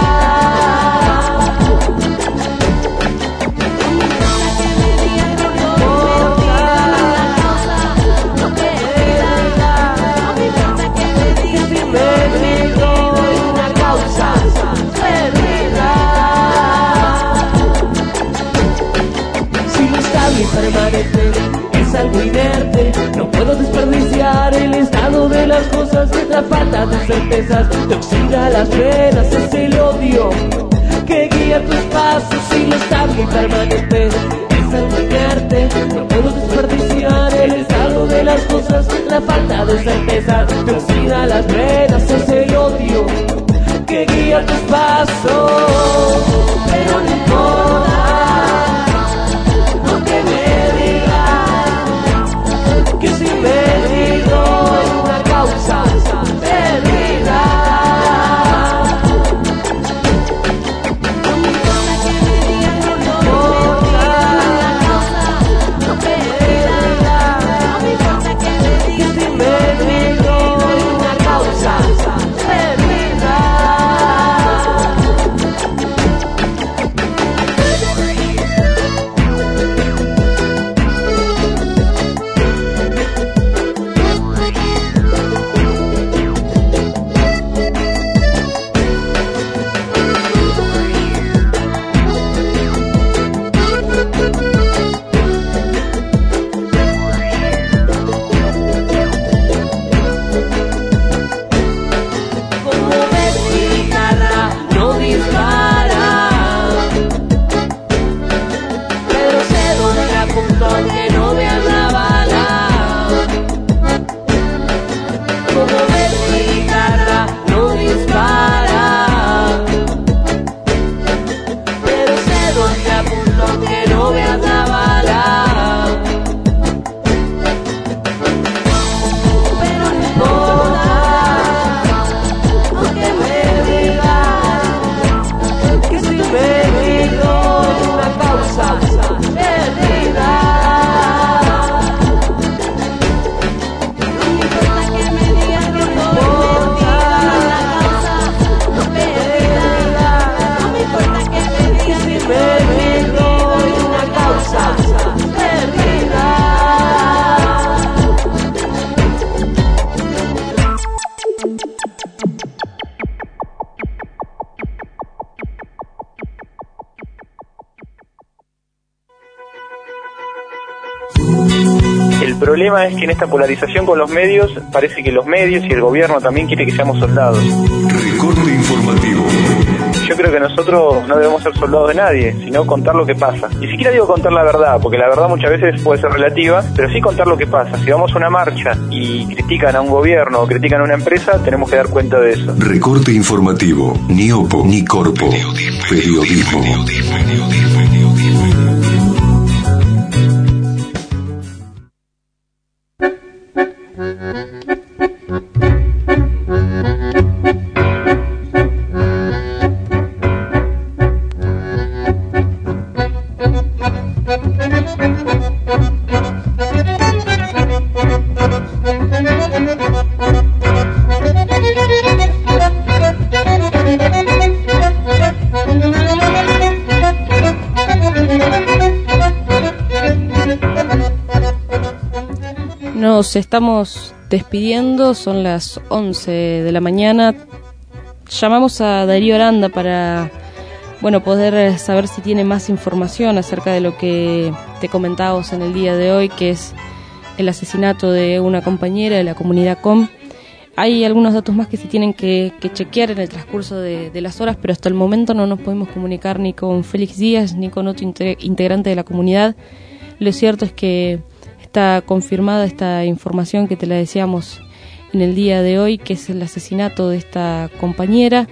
Permanente es algo inerte, no puedo desperdiciar el estado de las cosas. La falta de certezas te oxida las venas, es el odio que guía tus pasos. Y lo estable y permanente es algo inerte, no puedo desperdiciar el estado de las cosas. La falta de certezas te oxida las venas, es el odio que guía tus pasos. Pero no importa que me digas que si me digo en una causa perdida. No me importa que me digas que no me causa perdida. No me importa que me digas que si me digo en una causa perdida. El problema es que en esta polarización con los medios, parece que los medios y el gobierno también quiere que seamos soldados. Recorte informativo. Yo creo que nosotros no debemos ser soldados de nadie, sino contar lo que pasa. Ni siquiera digo contar la verdad, porque la verdad muchas veces puede ser relativa, pero sí contar lo que pasa. Si vamos a una marcha y critican a un gobierno o critican a una empresa, tenemos que dar cuenta de eso. Recorte informativo. Ni opo, ni corpo. Periodismo. Nos estamos despidiendo, son las once de la mañana. Llamamos a Darío Aranda para, bueno, poder saber si tiene más información acerca de lo que te comentábamos en el día de hoy, que es el asesinato de una compañera de la comunidad Com. Hay algunos datos más que se tienen que, que chequear en el transcurso de, de las horas, pero hasta el momento no nos podemos comunicar ni con Félix Díaz ni con otro integrante de la comunidad. Lo cierto es que está confirmada esta información que te la decíamos en el día de hoy, que es el asesinato de esta compañera,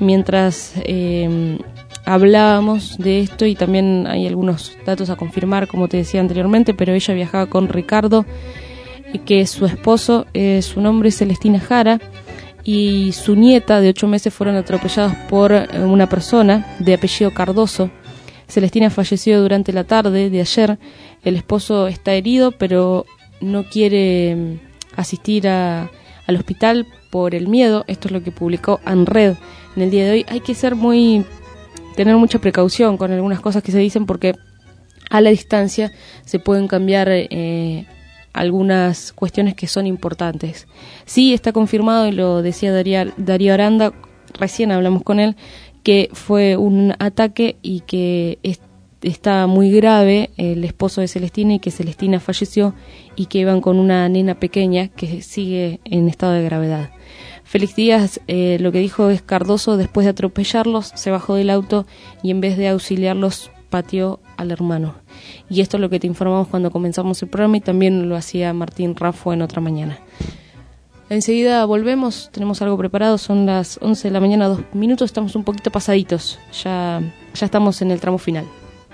mientras eh, hablábamos de esto, y también hay algunos datos a confirmar, como te decía anteriormente, pero ella viajaba con Ricardo, que es su esposo, eh, su nombre es Celestina Jara, y su nieta de ocho meses fueron atropellados por una persona de apellido Cardoso. Celestina falleció durante la tarde de ayer. El esposo está herido, pero no quiere asistir a, al hospital por el miedo. Esto es lo que publicó ANRED en el día de hoy. Hay que ser muy, tener mucha precaución con algunas cosas que se dicen, porque a la distancia se pueden cambiar eh, algunas cuestiones que son importantes. Sí, está confirmado, y lo decía Darío, Darío Aranda, recién hablamos con él, que fue un ataque y que es, está muy grave el esposo de Celestina, y que Celestina falleció, y que iban con una nena pequeña que sigue en estado de gravedad. Félix Díaz, eh, lo que dijo es: Cardoso, después de atropellarlos, se bajó del auto y en vez de auxiliarlos pateó al hermano. Y esto es lo que te informamos cuando comenzamos el programa, y también lo hacía Martín Raffo en Otra Mañana. Enseguida volvemos, tenemos algo preparado, son las once de la mañana, dos minutos, estamos un poquito pasaditos, ya, ya estamos en el tramo final.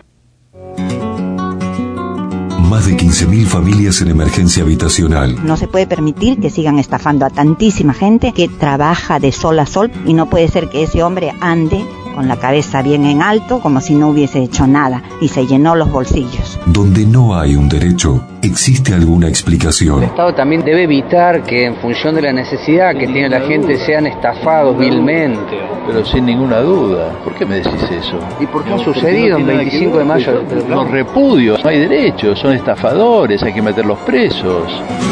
Más de quince mil familias en emergencia habitacional. No se puede permitir que sigan estafando a tantísima gente que trabaja de sol a sol, y no puede ser que ese hombre ande con la cabeza bien en alto, como si no hubiese hecho nada, y se llenó los bolsillos. Donde no hay un derecho, existe alguna explicación. El Estado también debe evitar que, en función de la necesidad que tiene la gente, sean estafados vilmente. Pero sin ninguna duda. ¿Por qué me decís eso? ¿Y por qué ha sucedido en veinticinco de mayo? Los repudios, no hay derechos, son estafadores, hay que meterlos presos.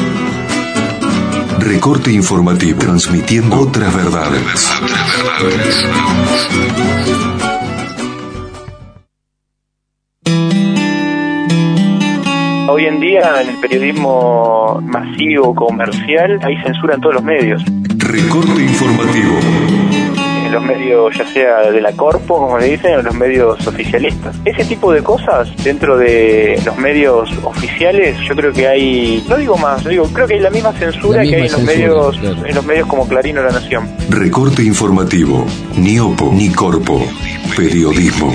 Recorte informativo, transmitiendo otras verdades. Otras verdades. Hoy en día, en el periodismo masivo, comercial, hay censura en todos los medios. Recorte informativo. En los medios, ya sea de la corpo, como le dicen, o en los medios oficialistas. Ese tipo de cosas, dentro de los medios oficiales, yo creo que hay, no digo más, digo, creo que hay la misma censura la misma que hay en los censura, medios, claro. En los medios como Clarín o La Nación. Recorte informativo, ni opo, ni corpo, periodismo.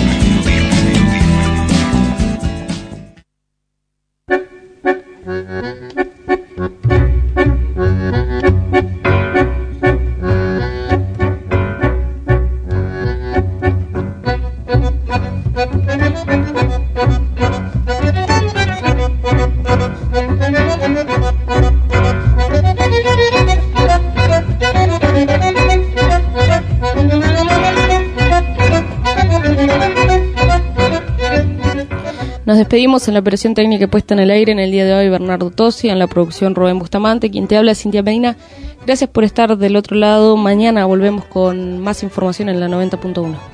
Nos despedimos. En la operación técnica puesta en el aire en el día de hoy, Bernardo Tosi, en la producción Rubén Bustamante, quien te habla, Cintia Medina. Gracias por estar del otro lado. Mañana volvemos con más información en la noventa punto uno.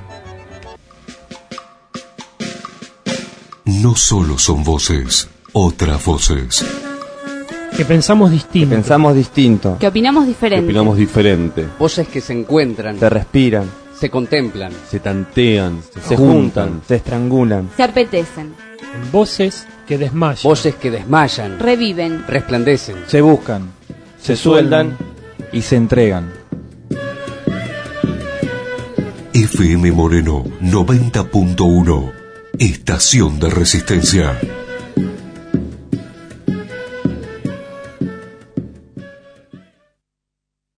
No solo son voces, otras voces. Que pensamos distinto. Que pensamos distinto. Que opinamos diferente. Que opinamos diferente. Voces que se encuentran. Se respiran. Se contemplan. Se tantean. Se, se juntan, juntan. Se estrangulan. Se apetecen. En voces que desmayan. Voces que desmayan. Reviven. Resplandecen. Se buscan. Se, se sueldan. Y se entregan. F M Moreno noventa punto uno. Estación de Resistencia.